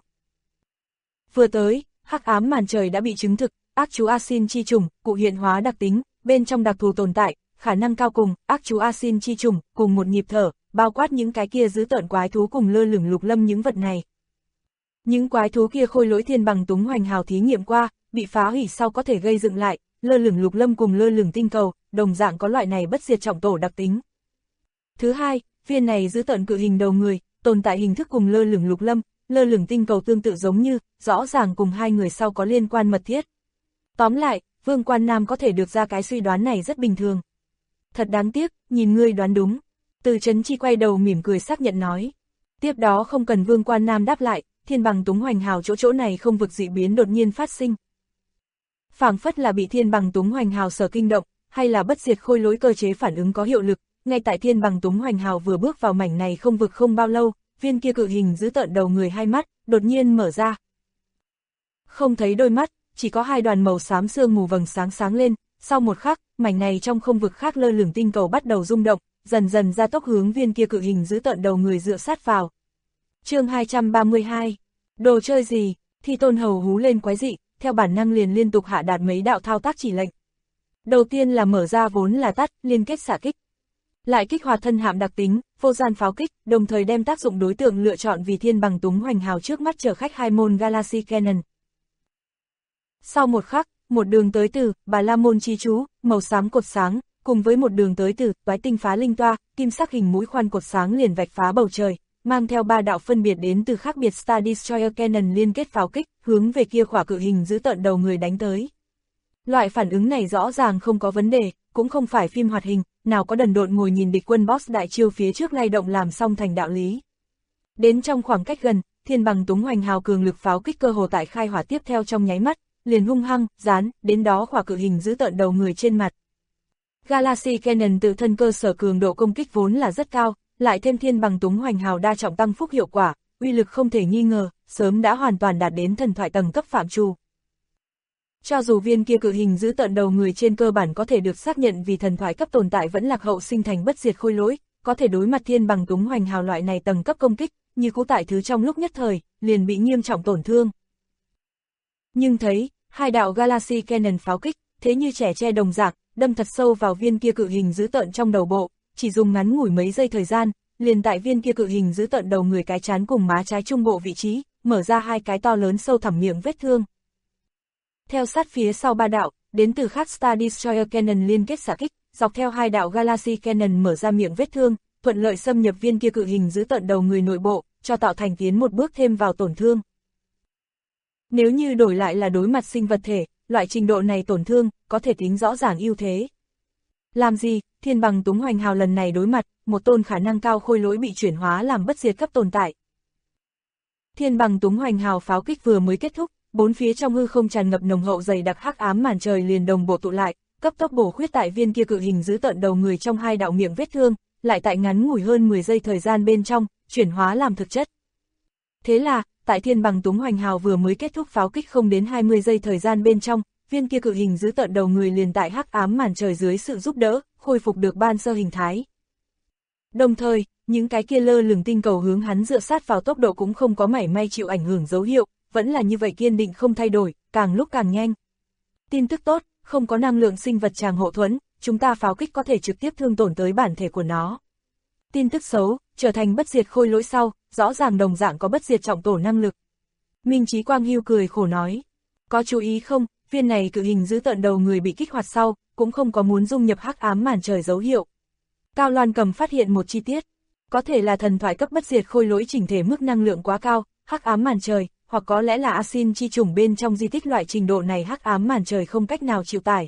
Vừa tới, hắc ám màn trời đã bị chứng thực, ác chú A-Sin chi chủng, cụ hiện hóa đặc tính, bên trong đặc thù tồn tại, khả năng cao cùng, ác chú A-Sin chi chủng, cùng một nhịp thở, bao quát những cái kia giữ tợn quái thú cùng lơ lửng lục lâm những vật này. Những quái thú kia khôi lỗi thiên bằng túng hoành hào thí nghiệm qua, bị phá hủy sau có thể gây dựng lại, lơ lửng lục lâm cùng lơ lửng tinh cầu, đồng dạng có loại này bất diệt trọng tổ đặc tính. Thứ hai, viên này giữ tợn cự hình đầu người, tồn tại hình thức cùng lơ lửng lục lâm, lơ lửng tinh cầu tương tự giống như, rõ ràng cùng hai người sau có liên quan mật thiết. Tóm lại, Vương Quan Nam có thể được ra cái suy đoán này rất bình thường. Thật đáng tiếc, nhìn ngươi đoán đúng. Từ Chấn Chi quay đầu mỉm cười xác nhận nói. Tiếp đó không cần Vương Quan Nam đáp lại, thiên bằng túng hoành hào chỗ này không vực dị biến đột nhiên phát sinh. Phảng phất là bị thiên bằng túng hoành hào sở kinh động, hay là bất diệt khôi lỗi cơ chế phản ứng có hiệu lực, ngay tại thiên bằng túng hoành hào vừa bước vào mảnh này không vực không bao lâu, viên kia cự hình giữ tợn đầu người hai mắt, đột nhiên mở ra. Không thấy đôi mắt, chỉ có hai đoàn màu xám sương mù vầng sáng sáng lên, sau một khắc, mảnh này trong không vực khác lơ lửng tinh cầu bắt đầu rung động, dần dần ra tốc hướng viên kia cự hình giữ tợn đầu người dựa sát vào. Chương 232. Đồ chơi gì? Thi Tôn Hầu hú lên quái dị, theo bản năng liền liên tục hạ đạt mấy đạo thao tác chỉ lệnh. Đầu tiên là mở ra vốn là tắt, liên kết xạ kích. Lại kích hoạt thân hạm đặc tính, vô gian pháo kích, đồng thời đem tác dụng đối tượng lựa chọn vì thiên bằng túng hoành hào trước mắt chở khách hai môn Galaxy Cannon. Sau một khắc, một đường tới từ Bà La Môn chi chú, màu xám cột sáng, cùng với một đường tới từ toái tinh phá linh toa, kim sắc hình mũi khoan cột sáng liền vạch phá bầu trời, mang theo ba đạo phân biệt đến từ khác biệt Star Destroyer Cannon liên kết pháo kích, hướng về kia khỏa cự hình giữ tợn đầu người đánh tới. Loại phản ứng này rõ ràng không có vấn đề, cũng không phải phim hoạt hình, nào có đần độn ngồi nhìn địch quân boss đại chiêu phía trước lay động làm xong thành đạo lý. Đến trong khoảng cách gần, thiên bằng túng hoành hào cường lực pháo kích cơ hồ tại khai hỏa tiếp theo trong nháy mắt, liền hung hăng, dán, đến đó khỏa cự hình giữ tợn đầu người trên mặt. Galaxy Cannon tự thân cơ sở cường độ công kích vốn là rất cao, lại thêm thiên bằng túng hoành hào đa trọng tăng phúc hiệu quả, uy lực không thể nghi ngờ, sớm đã hoàn toàn đạt đến thần thoại tầng cấp phạm trù. Cho dù viên kia cự hình giữ tợn đầu người trên cơ bản có thể được xác nhận vì thần thoại cấp tồn tại vẫn lạc hậu sinh thành bất diệt khôi lỗi, có thể đối mặt thiên bằng túng hoành hào loại này tầng cấp công kích, như cũ tại thứ trong lúc nhất thời, liền bị nghiêm trọng tổn thương. Nhưng thấy, hai đạo Galaxy Cannon pháo kích, thế như trẻ tre đồng dạng, đâm thật sâu vào viên kia cự hình dữ tợn trong đầu bộ, chỉ dùng ngắn ngủi mấy giây thời gian, liền tại viên kia cự hình dữ tợn đầu người cái trán cùng má trái trung bộ vị trí, mở ra hai cái to lớn sâu thẳm miệng vết thương. Theo sát phía sau ba đạo, đến từ khác Star Destroyer Cannon liên kết xạ kích, dọc theo hai đạo Galaxy Cannon mở ra miệng vết thương, thuận lợi xâm nhập viên kia cự hình dữ tợn đầu người nội bộ, cho tạo thành tiến một bước thêm vào tổn thương. Nếu như đổi lại là đối mặt sinh vật thể, loại trình độ này tổn thương, có thể tính rõ ràng ưu thế. Làm gì, Thiên Bằng Túng Hoành Hào lần này đối mặt, một tôn khả năng cao khôi lỗi bị chuyển hóa làm bất diệt cấp tồn tại. Thiên Bằng Túng Hoành Hào pháo kích vừa mới kết thúc, bốn phía trong hư không tràn ngập nồng hậu dày đặc hắc ám màn trời liền đồng bộ tụ lại, cấp tốc bổ khuyết tại viên kia cự hình dữ tợn đầu người trong hai đạo miệng vết thương, lại tại ngắn ngủi hơn 10 giây thời gian bên trong, chuyển hóa làm thực chất. Thế là, tại Thiên Bằng Túng Hoành Hào vừa mới kết thúc pháo kích không đến 20 giây thời gian bên trong, viên kia cự hình dữ tợn đầu người liền tại hắc ám màn trời dưới sự giúp đỡ, khôi phục được ban sơ hình thái. Đồng thời, những cái kia lơ lửng tinh cầu hướng hắn dựa sát vào tốc độ cũng không có mảy may chịu ảnh hưởng dấu hiệu, vẫn là như vậy kiên định không thay đổi, càng lúc càng nhanh. Tin tức tốt, không có năng lượng sinh vật tràng hộ thuẫn, chúng ta pháo kích có thể trực tiếp thương tổn tới bản thể của nó. Tin tức xấu, trở thành bất diệt khôi lỗi sau, rõ ràng đồng dạng có bất diệt trọng tổ năng lực. Minh Chí Quang Hưu cười khổ nói, có chú ý không, viên này cự hình giữ tợn đầu người bị kích hoạt sau, cũng không có muốn dung nhập hắc ám màn trời dấu hiệu. Cao Loan Cầm phát hiện một chi tiết, có thể là thần thoại cấp bất diệt khôi lỗi chỉnh thể mức năng lượng quá cao, hắc ám màn trời, hoặc có lẽ là Asin chi chủng bên trong di tích loại trình độ này hắc ám màn trời không cách nào chịu tải.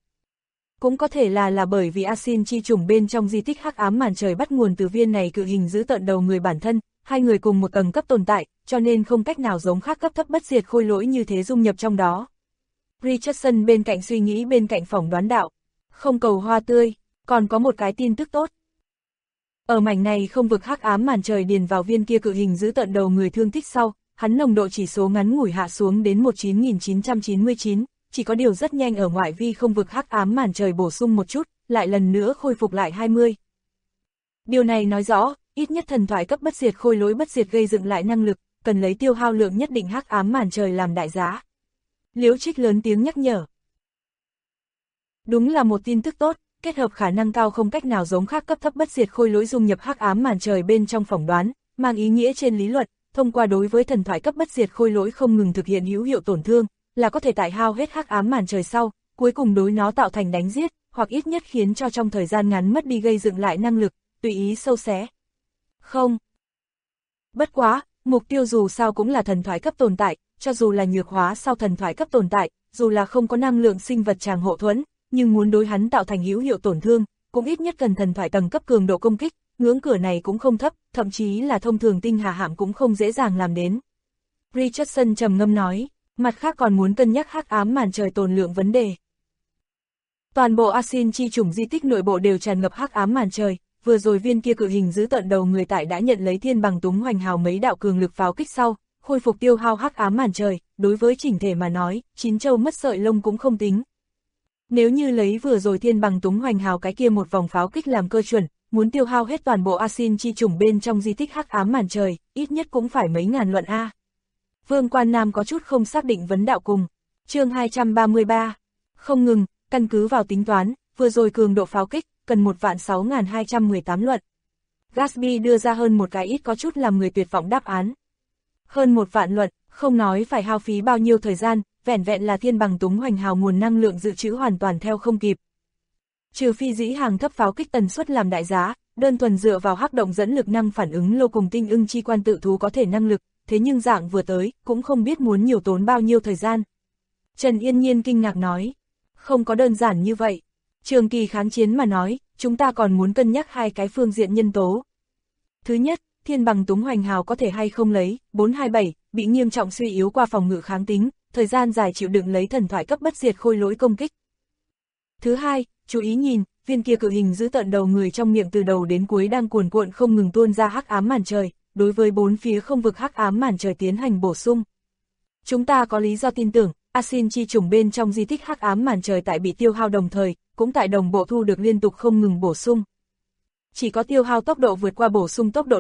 Cũng có thể là bởi vì Asin chi chủng bên trong di tích hắc ám màn trời bắt nguồn từ viên này cự hình giữ tợn đầu người bản thân, hai người cùng một tầng cấp tồn tại, cho nên không cách nào giống khác cấp thấp bất diệt khôi lỗi như thế dung nhập trong đó. Richardson bên cạnh suy nghĩ bên cạnh phỏng đoán đạo, không cầu hoa tươi, còn có một cái tin tức tốt. Ở mảnh này không vực hắc ám màn trời điền vào viên kia cự hình giữ tợn đầu người thương tích sau, hắn nồng độ chỉ số ngắn ngủi hạ xuống đến 19.999, chỉ có điều rất nhanh ở ngoại vi không vực hắc ám màn trời bổ sung một chút, lại lần nữa khôi phục lại 20. Điều này nói rõ, ít nhất thần thoại cấp bất diệt khôi lỗi bất diệt gây dựng lại năng lực, cần lấy tiêu hao lượng nhất định hắc ám màn trời làm đại giá. Liễu Trích lớn tiếng nhắc nhở. Đúng là một tin tức tốt, kết hợp khả năng cao không cách nào giống khác cấp thấp bất diệt khôi lỗi dung nhập hắc ám màn trời bên trong phỏng đoán, mang ý nghĩa trên lý luận, thông qua đối với thần thoại cấp bất diệt khôi lỗi không ngừng thực hiện hữu hiệu tổn thương, là có thể tại hao hết hắc ám màn trời sau, cuối cùng đối nó tạo thành đánh giết, hoặc ít nhất khiến cho trong thời gian ngắn mất đi gây dựng lại năng lực, tùy ý sâu xé. Không. Bất quá, mục tiêu dù sao cũng là thần thoại cấp tồn tại, cho dù là nhược hóa sau thần thoại cấp tồn tại, dù là không có năng lượng sinh vật tràng hộ thuẫn, nhưng muốn đối hắn tạo thành hữu hiệu tổn thương, cũng ít nhất cần thần thoại tầng cấp cường độ công kích, ngưỡng cửa này cũng không thấp, thậm chí là thông thường tinh hà hạm cũng không dễ dàng làm đến. Richardson trầm ngâm nói, mặt khác còn muốn cân nhắc hắc ám màn trời tồn lượng vấn đề. Toàn bộ Asin chi chủng di tích nội bộ đều tràn ngập hắc ám màn trời, vừa rồi viên kia cự hình giữ tận đầu người tại đã nhận lấy Thiên Bằng Túng Hoành Hào mấy đạo cường lực pháo kích sau, khôi phục tiêu hao hắc ám màn trời, đối với chỉnh thể mà nói, chín châu mất sợi lông cũng không tính. Nếu như lấy vừa rồi Thiên Bằng Túng Hoành Hào cái kia một vòng pháo kích làm cơ chuẩn, muốn tiêu hao hết toàn bộ Asin chi chủng bên trong di tích hắc ám màn trời, ít nhất cũng phải mấy ngàn luận A. Vương Quan Nam có chút không xác định vấn đạo cùng. Chương 233. Không ngừng, căn cứ vào tính toán, vừa rồi cường độ pháo kích, cần 1.6218 luận. Gatsby đưa ra hơn một cái ít có chút làm người tuyệt vọng đáp án. Hơn 1 vạn luận, không nói phải hao phí bao nhiêu thời gian, vẻn vẹn là Thiên Bằng Túng Hoành Hào nguồn năng lượng dự trữ hoàn toàn theo không kịp. Trừ phi dĩ hàng thấp pháo kích tần suất làm đại giá, đơn thuần dựa vào hắc động dẫn lực năng phản ứng lô cùng tinh ưng chi quan tự thú có thể năng lực, thế nhưng dạng vừa tới, cũng không biết muốn nhiều tốn bao nhiêu thời gian. Trần Yên Nhiên kinh ngạc nói, không có đơn giản như vậy. Trường kỳ kháng chiến mà nói, chúng ta còn muốn cân nhắc hai cái phương diện nhân tố. Thứ nhất, Thiên Bằng Túng Hoành Hào có thể hay không lấy, 427, bị nghiêm trọng suy yếu qua phòng ngự kháng tính, thời gian dài chịu đựng lấy thần thoại cấp bất diệt khôi lỗi công kích. Thứ hai, chú ý nhìn, viên kia cự hình giữ tận đầu người trong miệng từ đầu đến cuối đang cuồn cuộn không ngừng tuôn ra hắc ám màn trời, đối với bốn phía không vực hắc ám màn trời tiến hành bổ sung. Chúng ta có lý do tin tưởng, Asin chi chủng bên trong di tích hắc ám màn trời tại bị tiêu hao đồng thời, cũng tại đồng bộ thu được liên tục không ngừng bổ sung. Chỉ có tiêu hao tốc độ vượt qua bổ sung tốc độ lúc,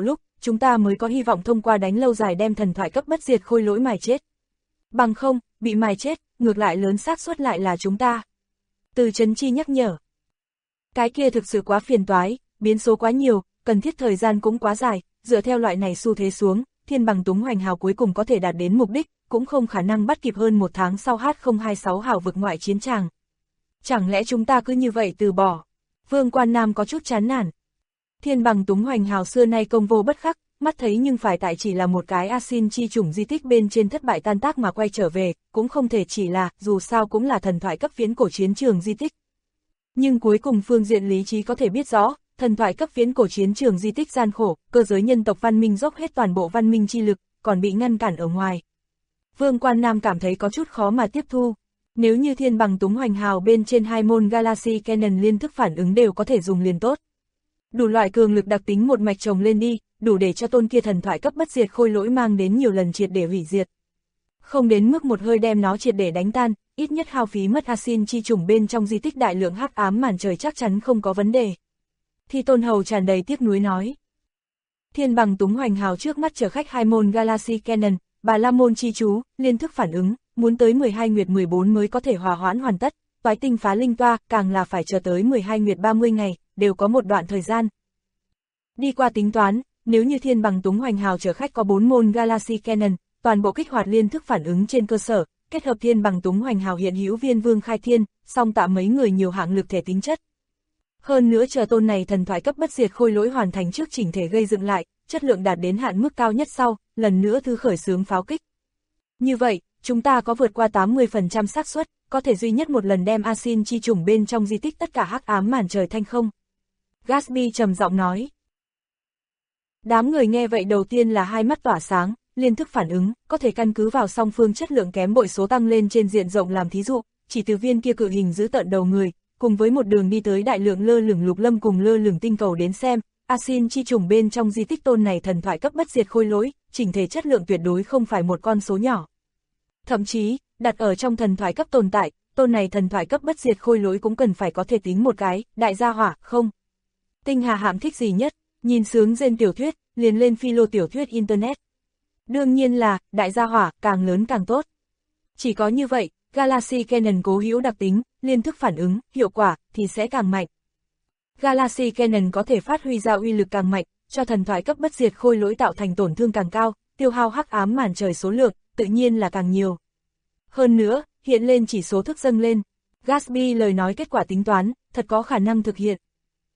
chúng ta mới có hy vọng thông qua đánh lâu dài đem thần thoại cấp bất diệt khôi lỗi mài chết. Bằng không, bị mài chết, ngược lại lớn xác suất lại là chúng ta. Từ Chấn Chi nhắc nhở. Cái kia thực sự quá phiền toái, biến số quá nhiều, cần thiết thời gian cũng quá dài, dựa theo loại này xu thế xuống, Thiên Bằng Túng Hoành Hào cuối cùng có thể đạt đến mục đích, cũng không khả năng bắt kịp hơn 1 tháng sau H026 hào vực ngoại chiến tràng. Chẳng lẽ chúng ta cứ như vậy từ bỏ? Vương Quan Nam có chút chán nản. Thiên Bằng Túng Hoành Hào xưa nay công vô bất khắc, mắt thấy nhưng phải tại chỉ là một cái Asin chi chủng di tích bên trên thất bại tan tác mà quay trở về, cũng không thể chỉ là, dù sao cũng là thần thoại cấp viễn cổ chiến trường di tích. Nhưng cuối cùng phương diện lý trí có thể biết rõ, thần thoại cấp viễn cổ chiến trường di tích gian khổ, cơ giới nhân tộc văn minh dốc hết toàn bộ văn minh chi lực, còn bị ngăn cản ở ngoài. Vương Quan Nam cảm thấy có chút khó mà tiếp thu. Nếu như Thiên Bằng Túng Hoành Hào bên trên 2 môn Galaxy Cannon liên thức phản ứng đều có thể dùng liền tốt. Đủ loại cường lực đặc tính một mạch chồng lên đi, đủ để cho tôn kia thần thoại cấp bất diệt khôi lỗi mang đến nhiều lần triệt để hủy diệt. Không đến mức một hơi đem nó triệt để đánh tan, ít nhất hao phí mất Asin chi chủng bên trong di tích đại lượng hắc ám màn trời chắc chắn không có vấn đề. Thi Tôn Hầu tràn đầy tiếc nuối nói. Thiên Bằng Túng Hoành Hào trước mắt chở khách 2 môn Galaxy Cannon, Bà La Môn chi chú, liên thức phản ứng, muốn tới 12 nguyệt 14 mới có thể hòa hoãn hoàn tất, toái tinh phá linh toa, càng là phải chờ tới 12 nguyệt 30 ngày, đều có một đoạn thời gian. Đi qua tính toán, nếu như Thiên Bằng Túng Hoành Hào chở khách có 4 môn Galaxy Cannon, toàn bộ kích hoạt liên thức phản ứng trên cơ sở, kết hợp Thiên Bằng Túng Hoành Hào hiện hữu viên vương khai thiên, song tạm mấy người nhiều hạng lực thể tính chất. Hơn nữa chờ tôn này thần thoại cấp bất diệt khôi lỗi hoàn thành trước chỉnh thể gây dựng lại, chất lượng đạt đến hạn mức cao nhất sau, lần nữa thứ khởi xướng pháo kích. Như vậy, chúng ta có vượt qua 80% xác suất, có thể duy nhất một lần đem Asin chi chủng bên trong di tích tất cả hắc ám màn trời thanh không. Gatsby trầm giọng nói. Đám người nghe vậy đầu tiên là hai mắt tỏa sáng, liên thức phản ứng, có thể căn cứ vào song phương chất lượng kém bội số tăng lên trên diện rộng làm thí dụ, chỉ từ viên kia cự hình giữ tận đầu người, cùng với một đường đi tới đại lượng lơ lửng lục lâm cùng lơ lửng tinh cầu đến xem, Asin chi chủng bên trong di tích tôn này thần thoại cấp bất diệt khôi lỗi, chỉnh thể chất lượng tuyệt đối không phải một con số nhỏ. Thậm chí, đặt ở trong thần thoại cấp tồn tại, tôn này thần thoại cấp bất diệt khôi lỗi cũng cần phải có thể tính một cái, đại gia hỏa, không? Tinh Hà Hạm thích gì nhất? Nhìn sướng gen tiểu thuyết, liền lên philo tiểu thuyết internet. Đương nhiên là, đại gia hỏa, càng lớn càng tốt. Chỉ có như vậy, Galaxy Cannon cố hữu đặc tính, liên thức phản ứng, hiệu quả, thì sẽ càng mạnh. Galaxy Cannon có thể phát huy ra uy lực càng mạnh, cho thần thoại cấp bất diệt khôi lỗi tạo thành tổn thương càng cao, tiêu hao hắc ám màn trời số lượng, tự nhiên là càng nhiều. Hơn nữa, hiện lên chỉ số thức dâng lên. Gatsby lời nói kết quả tính toán, thật có khả năng thực hiện.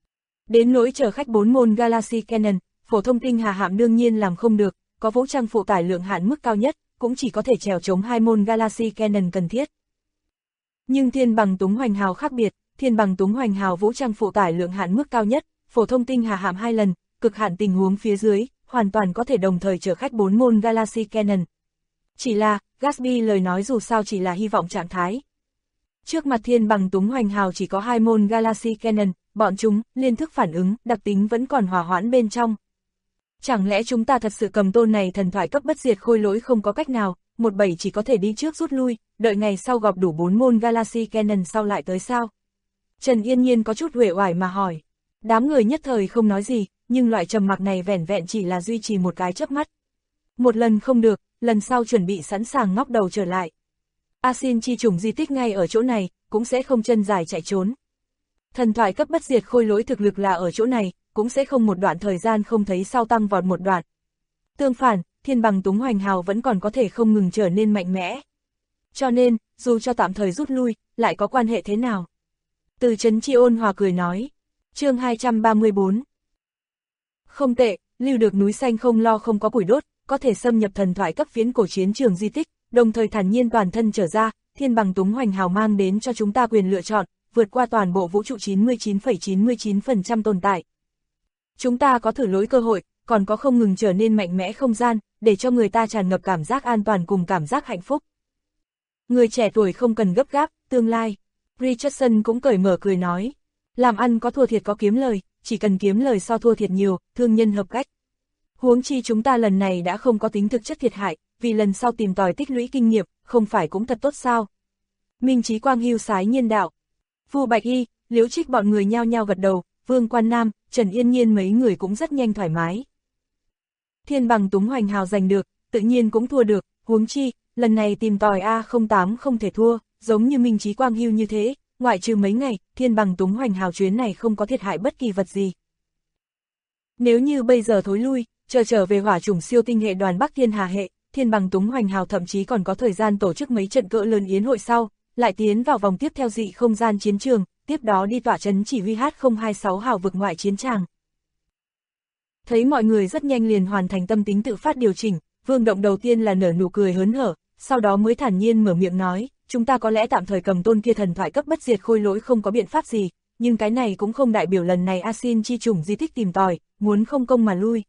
Đến nỗi chở khách 4 môn Galaxy Cannon, phổ thông Tinh Hà Hạm đương nhiên làm không được, có vũ trang phụ tải lượng hạn mức cao nhất, cũng chỉ có thể chèo chống 2 môn Galaxy Cannon cần thiết. Nhưng Thiên Bằng Túng Hoành Hào khác biệt, Thiên Bằng Túng Hoành Hào vũ trang phụ tải lượng hạn mức cao nhất, phổ thông Tinh Hà Hạm 2 lần, cực hạn tình huống phía dưới, hoàn toàn có thể đồng thời chở khách 4 môn Galaxy Cannon. Chỉ là, Gatsby lời nói dù sao chỉ là hy vọng trạng thái. Trước mặt Thiên Bằng Túng Hoành Hào chỉ có 2 môn Galaxy Cannon, bọn chúng, liên thức phản ứng, đặc tính vẫn còn hòa hoãn bên trong. Chẳng lẽ chúng ta thật sự cầm tôn này thần thoại cấp bất diệt khôi lỗi không có cách nào, 17 chỉ có thể đi trước rút lui, đợi ngày sau gặp đủ 4 môn Galaxy Cannon sau lại tới sao? Trần Yên Nhiên có chút uể oải mà hỏi. Đám người nhất thời không nói gì, nhưng loại trầm mặc này vẻn vẹn chỉ là duy trì một cái chớp mắt. Một lần không được, lần sau chuẩn bị sẵn sàng ngóc đầu trở lại. Asin chi chủng di tích ngay ở chỗ này, cũng sẽ không chân dài chạy trốn. Thần thoại cấp bất diệt khôi lỗi thực lực là ở chỗ này, cũng sẽ không một đoạn thời gian không thấy sau tăng vọt một đoạn. Tương phản, Thiên Bằng Túng Hoành Hào vẫn còn có thể không ngừng trở nên mạnh mẽ. Cho nên, dù cho tạm thời rút lui, lại có quan hệ thế nào? Từ Chấn Chi ôn hòa cười nói. Chương 234. Không tệ, lưu được núi xanh không lo không có củi đốt, có thể xâm nhập thần thoại cấp viễn cổ chiến trường di tích, đồng thời thản nhiên toàn thân trở ra, Thiên Bằng Túng Hoành Hào mang đến cho chúng ta quyền lựa chọn, vượt qua toàn bộ vũ trụ 99,99% tồn tại. Chúng ta có thử lối cơ hội, còn có không ngừng trở nên mạnh mẽ không gian, để cho người ta tràn ngập cảm giác an toàn cùng cảm giác hạnh phúc. Người trẻ tuổi không cần gấp gáp, tương lai. Richardson cũng cởi mở cười nói. Làm ăn có thua thiệt có kiếm lời, chỉ cần kiếm lời so thua thiệt nhiều, thương nhân hợp cách. Huống chi chúng ta lần này đã không có tính thực chất thiệt hại, vì lần sau tìm tòi tích lũy kinh nghiệm, không phải cũng thật tốt sao? Minh Chí Quang hưu sái nhiên đạo. Vu Bạch Y, Liễu Trích bọn người nhao nhao gật đầu, Vương Quan Nam, Trần Yên Nhiên mấy người cũng rất nhanh thoải mái. Thiên bằng Túng Hoành Hào giành được, tự nhiên cũng thua được, huống chi, lần này tìm tòi A08 không thể thua, giống như Minh Chí Quang hưu như thế, ngoại trừ mấy ngày, Thiên bằng Túng Hoành Hào chuyến này không có thiệt hại bất kỳ vật gì. Nếu như bây giờ thối lui, trở về hỏa chủng siêu tinh hệ đoàn Bắc Thiên Hà hệ, Thiên bằng Túng Hoành Hào thậm chí còn có thời gian tổ chức mấy trận cỡ lớn yến hội sau, lại tiến vào vòng tiếp theo dị không gian chiến trường, tiếp đó đi tỏa trấn chỉ huy H026 hào vực ngoại chiến tràng. Thấy mọi người rất nhanh liền hoàn thành tâm tính tự phát điều chỉnh, Vương Động đầu tiên là nở nụ cười hớn hở, sau đó mới thản nhiên mở miệng nói, chúng ta có lẽ tạm thời cầm tôn kia thần thoại cấp bất diệt khôi lỗi không có biện pháp gì, nhưng cái này cũng không đại biểu lần này A Xin chi chủng di tích tìm tòi, muốn không công mà lui.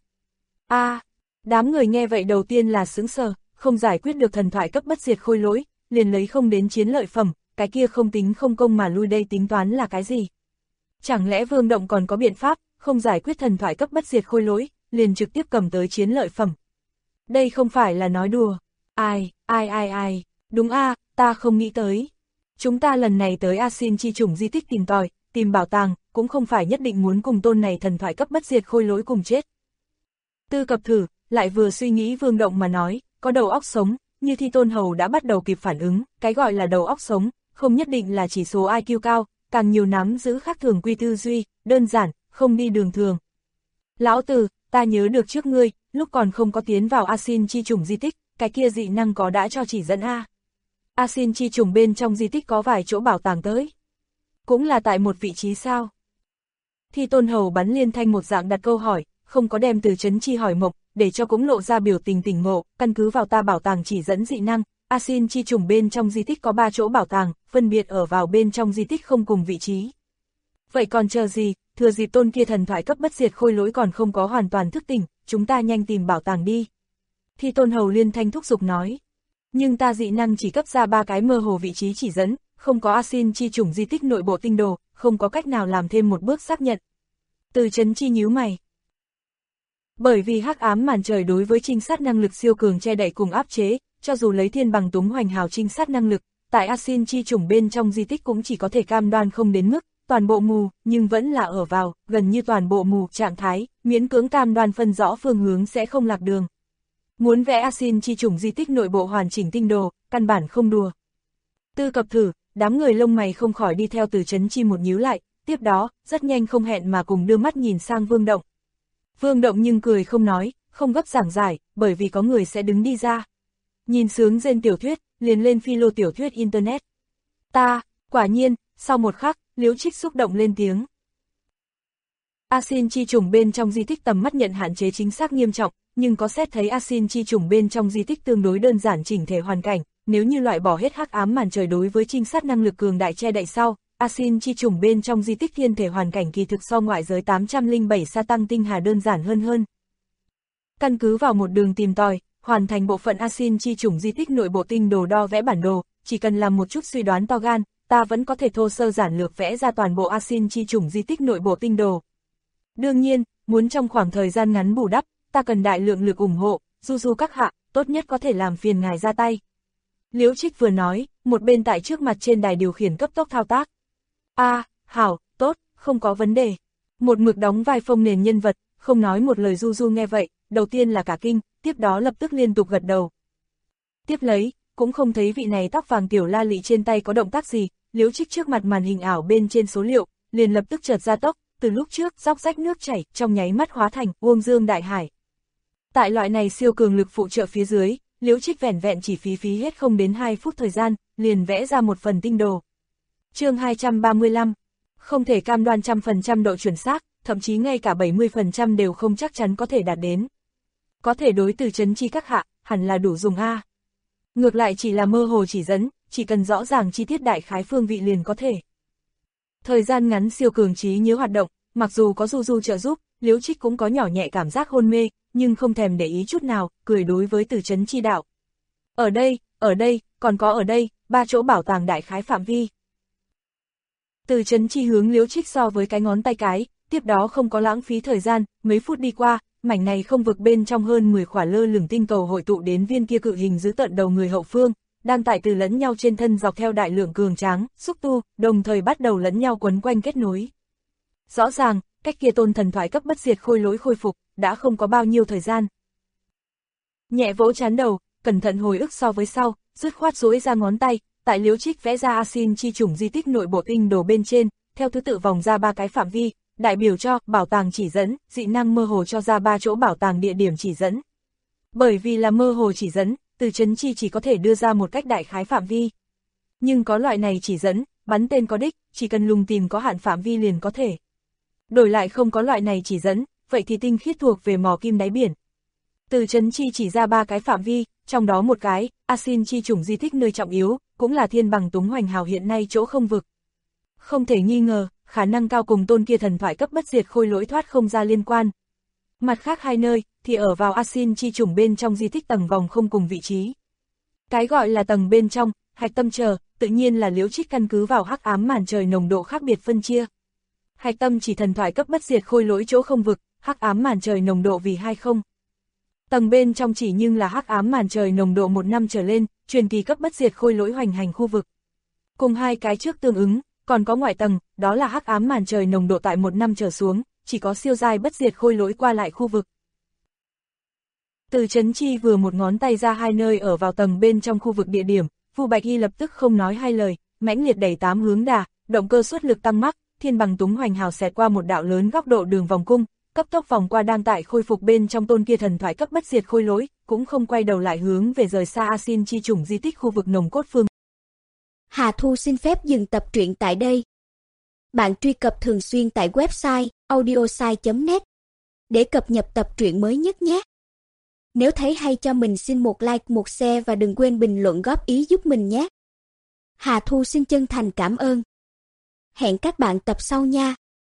Đám người nghe vậy đầu tiên là sững sờ, không giải quyết được thần thoại cấp bất diệt khôi lỗi, liền lấy không đến chiến lợi phẩm, cái kia không tính không công mà lui đây tính toán là cái gì? Chẳng lẽ Vương Động còn có biện pháp, không giải quyết thần thoại cấp bất diệt khôi lỗi, liền trực tiếp cầm tới chiến lợi phẩm? Đây không phải là nói đùa. Ai, đúng ta không nghĩ tới. Chúng ta lần này tới A Xin chi chủng di tích tìm tòi, tìm bảo tàng, cũng không phải nhất định muốn cùng tôn này thần thoại cấp bất diệt khôi lỗi cùng chết. Tư Cập thử, lại vừa suy nghĩ Vương Động mà nói, có đầu óc sống, như Thi Tôn Hầu đã bắt đầu kịp phản ứng, cái gọi là đầu óc sống, không nhất định là chỉ số IQ cao, càng nhiều nắm giữ khác thường quy tư duy, đơn giản, không đi đường thường. Lão Từ, ta nhớ được trước ngươi, lúc còn không có tiến vào A Xin chi chủng di tích, cái kia dị năng có đã cho chỉ dẫn A Xin chi chủng bên trong di tích có vài chỗ bảo tàng tới. Cũng là tại một vị trí sao? Thi Tôn Hầu bắn liên thanh một dạng đặt câu hỏi, không có đem Từ Chấn Chi hỏi mộc, để cho cũng lộ ra biểu tình tỉnh ngộ, căn cứ vào ta bảo tàng chỉ dẫn dị năng, A Xin chi chủng bên trong di tích có 3 chỗ bảo tàng, phân biệt ở vào bên trong di tích không cùng vị trí. Vậy còn chờ gì, thừa dịp tôn kia thần thoại cấp bất diệt khôi lỗi còn không có hoàn toàn thức tỉnh, chúng ta nhanh tìm bảo tàng đi. Thi Tôn Hầu liên thanh thúc giục nói. Nhưng ta dị năng chỉ cấp ra 3 cái mơ hồ vị trí chỉ dẫn, không có A Xin chi chủng di tích nội bộ tinh đồ, không có cách nào làm thêm một bước xác nhận. Từ Chấn Chi nhíu mày. Bởi vì hắc ám màn trời đối với trinh sát năng lực siêu cường che đậy cùng áp chế, cho dù lấy Thiên bằng Túng Hoành Hào trinh sát năng lực, tại A Xin chi chủng bên trong di tích cũng chỉ có thể cam đoan không đến mức toàn bộ mù, nhưng vẫn là ở vào gần như toàn bộ mù trạng thái, miễn cưỡng cam đoan phân rõ phương hướng sẽ không lạc đường. Muốn vẽ A Xin chi chủng di tích nội bộ hoàn chỉnh tinh đồ, căn bản không đùa. Tư Cập thử, đám người lông mày không khỏi đi theo Từ Chấn Chi một nhíu lại, tiếp đó, rất nhanh không hẹn mà cùng đưa mắt nhìn sang Vương Động. Vương Động nhưng cười không nói, không gấp giảng giải, bởi vì có người sẽ đứng đi ra. Nhìn sướng rên tiểu thuyết, liền lên philo tiểu thuyết internet. Quả nhiên, sau một khắc, Liễu Trích xúc động lên tiếng. A Xin chi chủng bên trong di tích tầm mắt nhận hạn chế chính xác nghiêm trọng, nhưng có xét thấy A Xin chi chủng bên trong di tích tương đối đơn giản chỉnh thể hoàn cảnh, nếu như loại bỏ hết hắc ám màn trời đối với trinh sát năng lực cường đại che đậy sau, A Xin chi chủng bên trong di tích thiên thể hoàn cảnh kỳ thực so ngoại giới 807 sa tăng tinh hà đơn giản hơn. Căn cứ vào một đường tìm tòi, hoàn thành bộ phận A Xin chi chủng di tích nội bộ tinh đồ đo vẽ bản đồ, chỉ cần làm một chút suy đoán to gan, ta vẫn có thể thô sơ giản lược vẽ ra toàn bộ A Xin chi chủng di tích nội bộ tinh đồ. Đương nhiên, muốn trong khoảng thời gian ngắn bù đắp, ta cần đại lượng lực ủng hộ, du các hạ, tốt nhất có thể làm phiền ngài ra tay. Liễu Trích vừa nói, một bên tại trước mặt trên đài điều khiển cấp tốc thao tác. Hảo, tốt, không có vấn đề. Một mực đóng vai phông nền nhân vật, không nói một lời du nghe vậy, đầu tiên là cả kinh, tiếp đó lập tức liên tục gật đầu. Tiếp lấy, cũng không thấy vị này tóc vàng tiểu la lị trên tay có động tác gì, Liễu Trích trước mặt màn hình ảo bên trên số liệu, liền lập tức chợt ra tốc, từ lúc trước róc rách nước chảy, trong nháy mắt hóa thành uông dương đại hải. Tại loại này siêu cường lực phụ trợ phía dưới, Liễu Trích vẻn vẹn chỉ phí hết không đến 2 phút thời gian, liền vẽ ra một phần tinh đồ. Chương 235, không thể cam đoan 100% độ chuẩn xác, thậm chí ngay cả 70% đều không chắc chắn có thể đạt đến. Có thể đối Từ Chấn Chi các hạ, hẳn là đủ dùng Ngược lại chỉ là mơ hồ chỉ dẫn, chỉ cần rõ ràng chi tiết đại khái phương vị liền có thể. Thời gian ngắn siêu cường trí nhớ hoạt động, mặc dù có du trợ giúp, Liễu Trích cũng có nhỏ nhẹ cảm giác hôn mê, nhưng không thèm để ý chút nào, cười đối với Từ Chấn Chi đạo. Ở đây, còn có ở đây, 3 chỗ bảo tàng đại khái phạm vi. Từ Chấn Chi hướng Liễu Trích so với cái ngón tay cái, tiếp đó không có lãng phí thời gian, mấy phút đi qua, mảnh này không vực bên trong hơn 10 khỏa lơ lửng tinh cầu hội tụ đến viên kia cự hình giữ tận đầu người hậu phương, đang tại từ lẫn nhau trên thân dọc theo đại lượng cường tráng, xúc tu, đồng thời bắt đầu lẫn nhau quấn quanh kết nối. Rõ ràng, cách kia tôn thần thoại cấp bất diệt khôi lỗi khôi phục, đã không có bao nhiêu thời gian. Nhẹ vỗ trán đầu, cẩn thận hồi ức so với sau, dứt khoát duỗi ra ngón tay, tại Liễu Trích vẽ ra Asin chi chủng di tích nội bộ tinh đồ bên trên, theo thứ tự vòng ra 3 cái phạm vi, đại biểu cho bảo tàng chỉ dẫn, dị năng mơ hồ cho ra 3 chỗ bảo tàng địa điểm chỉ dẫn. Bởi vì là mơ hồ chỉ dẫn, Từ Chấn Chi chỉ có thể đưa ra một cách đại khái phạm vi. Nhưng có loại này chỉ dẫn, bắn tên có đích, chỉ cần lùng tìm có hạn phạm vi liền có thể. Đổi lại không có loại này chỉ dẫn, vậy thì tinh khiết thuộc về mỏ kim đáy biển. Từ Chấn Chi chỉ ra 3 cái phạm vi, trong đó một cái, Asin chi chủng di tích nơi trọng yếu, cũng là thiên bằng túng hoành hào hiện nay chỗ không vực. Không thể nghi ngờ, khả năng cao cùng tôn kia thần thoại cấp bất diệt khôi lỗi thoát không ra liên quan. Mặt khác 2 nơi, thì ở vào Asin chi chủng bên trong di tích tầng vòng không cùng vị trí. Cái gọi là tầng bên trong, hạch tâm chờ, tự nhiên là Liễu Trích căn cứ vào hắc ám màn trời nồng độ khác biệt phân chia. Hạch tâm chỉ thần thoại cấp bất diệt khôi lỗi chỗ không vực, hắc ám màn trời nồng độ vì 20. Tầng bên trong chỉ nhưng là hắc ám màn trời nồng độ 1 năm trở lên, truyền kỳ cấp bất diệt khôi lỗi hoành hành khu vực. Cùng 2 cái trước tương ứng, còn có ngoại tầng, đó là hắc ám màn trời nồng độ tại 1 năm trở xuống, chỉ có siêu giai bất diệt khôi lỗi qua lại khu vực. Từ Chấn Chi vừa một ngón tay ra 2 nơi ở vào tầng bên trong khu vực địa điểm, Vu Bạch Y lập tức không nói 2 lời, mãnh liệt đẩy 8 hướng đà, động cơ suất lực tăng mắc, thiên bằng túng hoành hào xẹt qua một đạo lớn góc độ đường vòng cung, cấp tốc vòng qua đang tại khôi phục bên trong tôn kia thần thoại cấp bất diệt khôi lỗi, cũng không quay đầu lại hướng về rời xa Asin chi chủng di tích khu vực nồng cốt phương. Hà Thu xin phép dừng tập truyện tại đây. Bạn truy cập thường xuyên tại website audiosai.net để cập nhật tập truyện mới nhất nhé. Nếu thấy hay cho mình xin một like, một share và đừng quên bình luận góp ý giúp mình nhé. Hà Thu xin chân thành cảm ơn. Hẹn các bạn tập sau nha.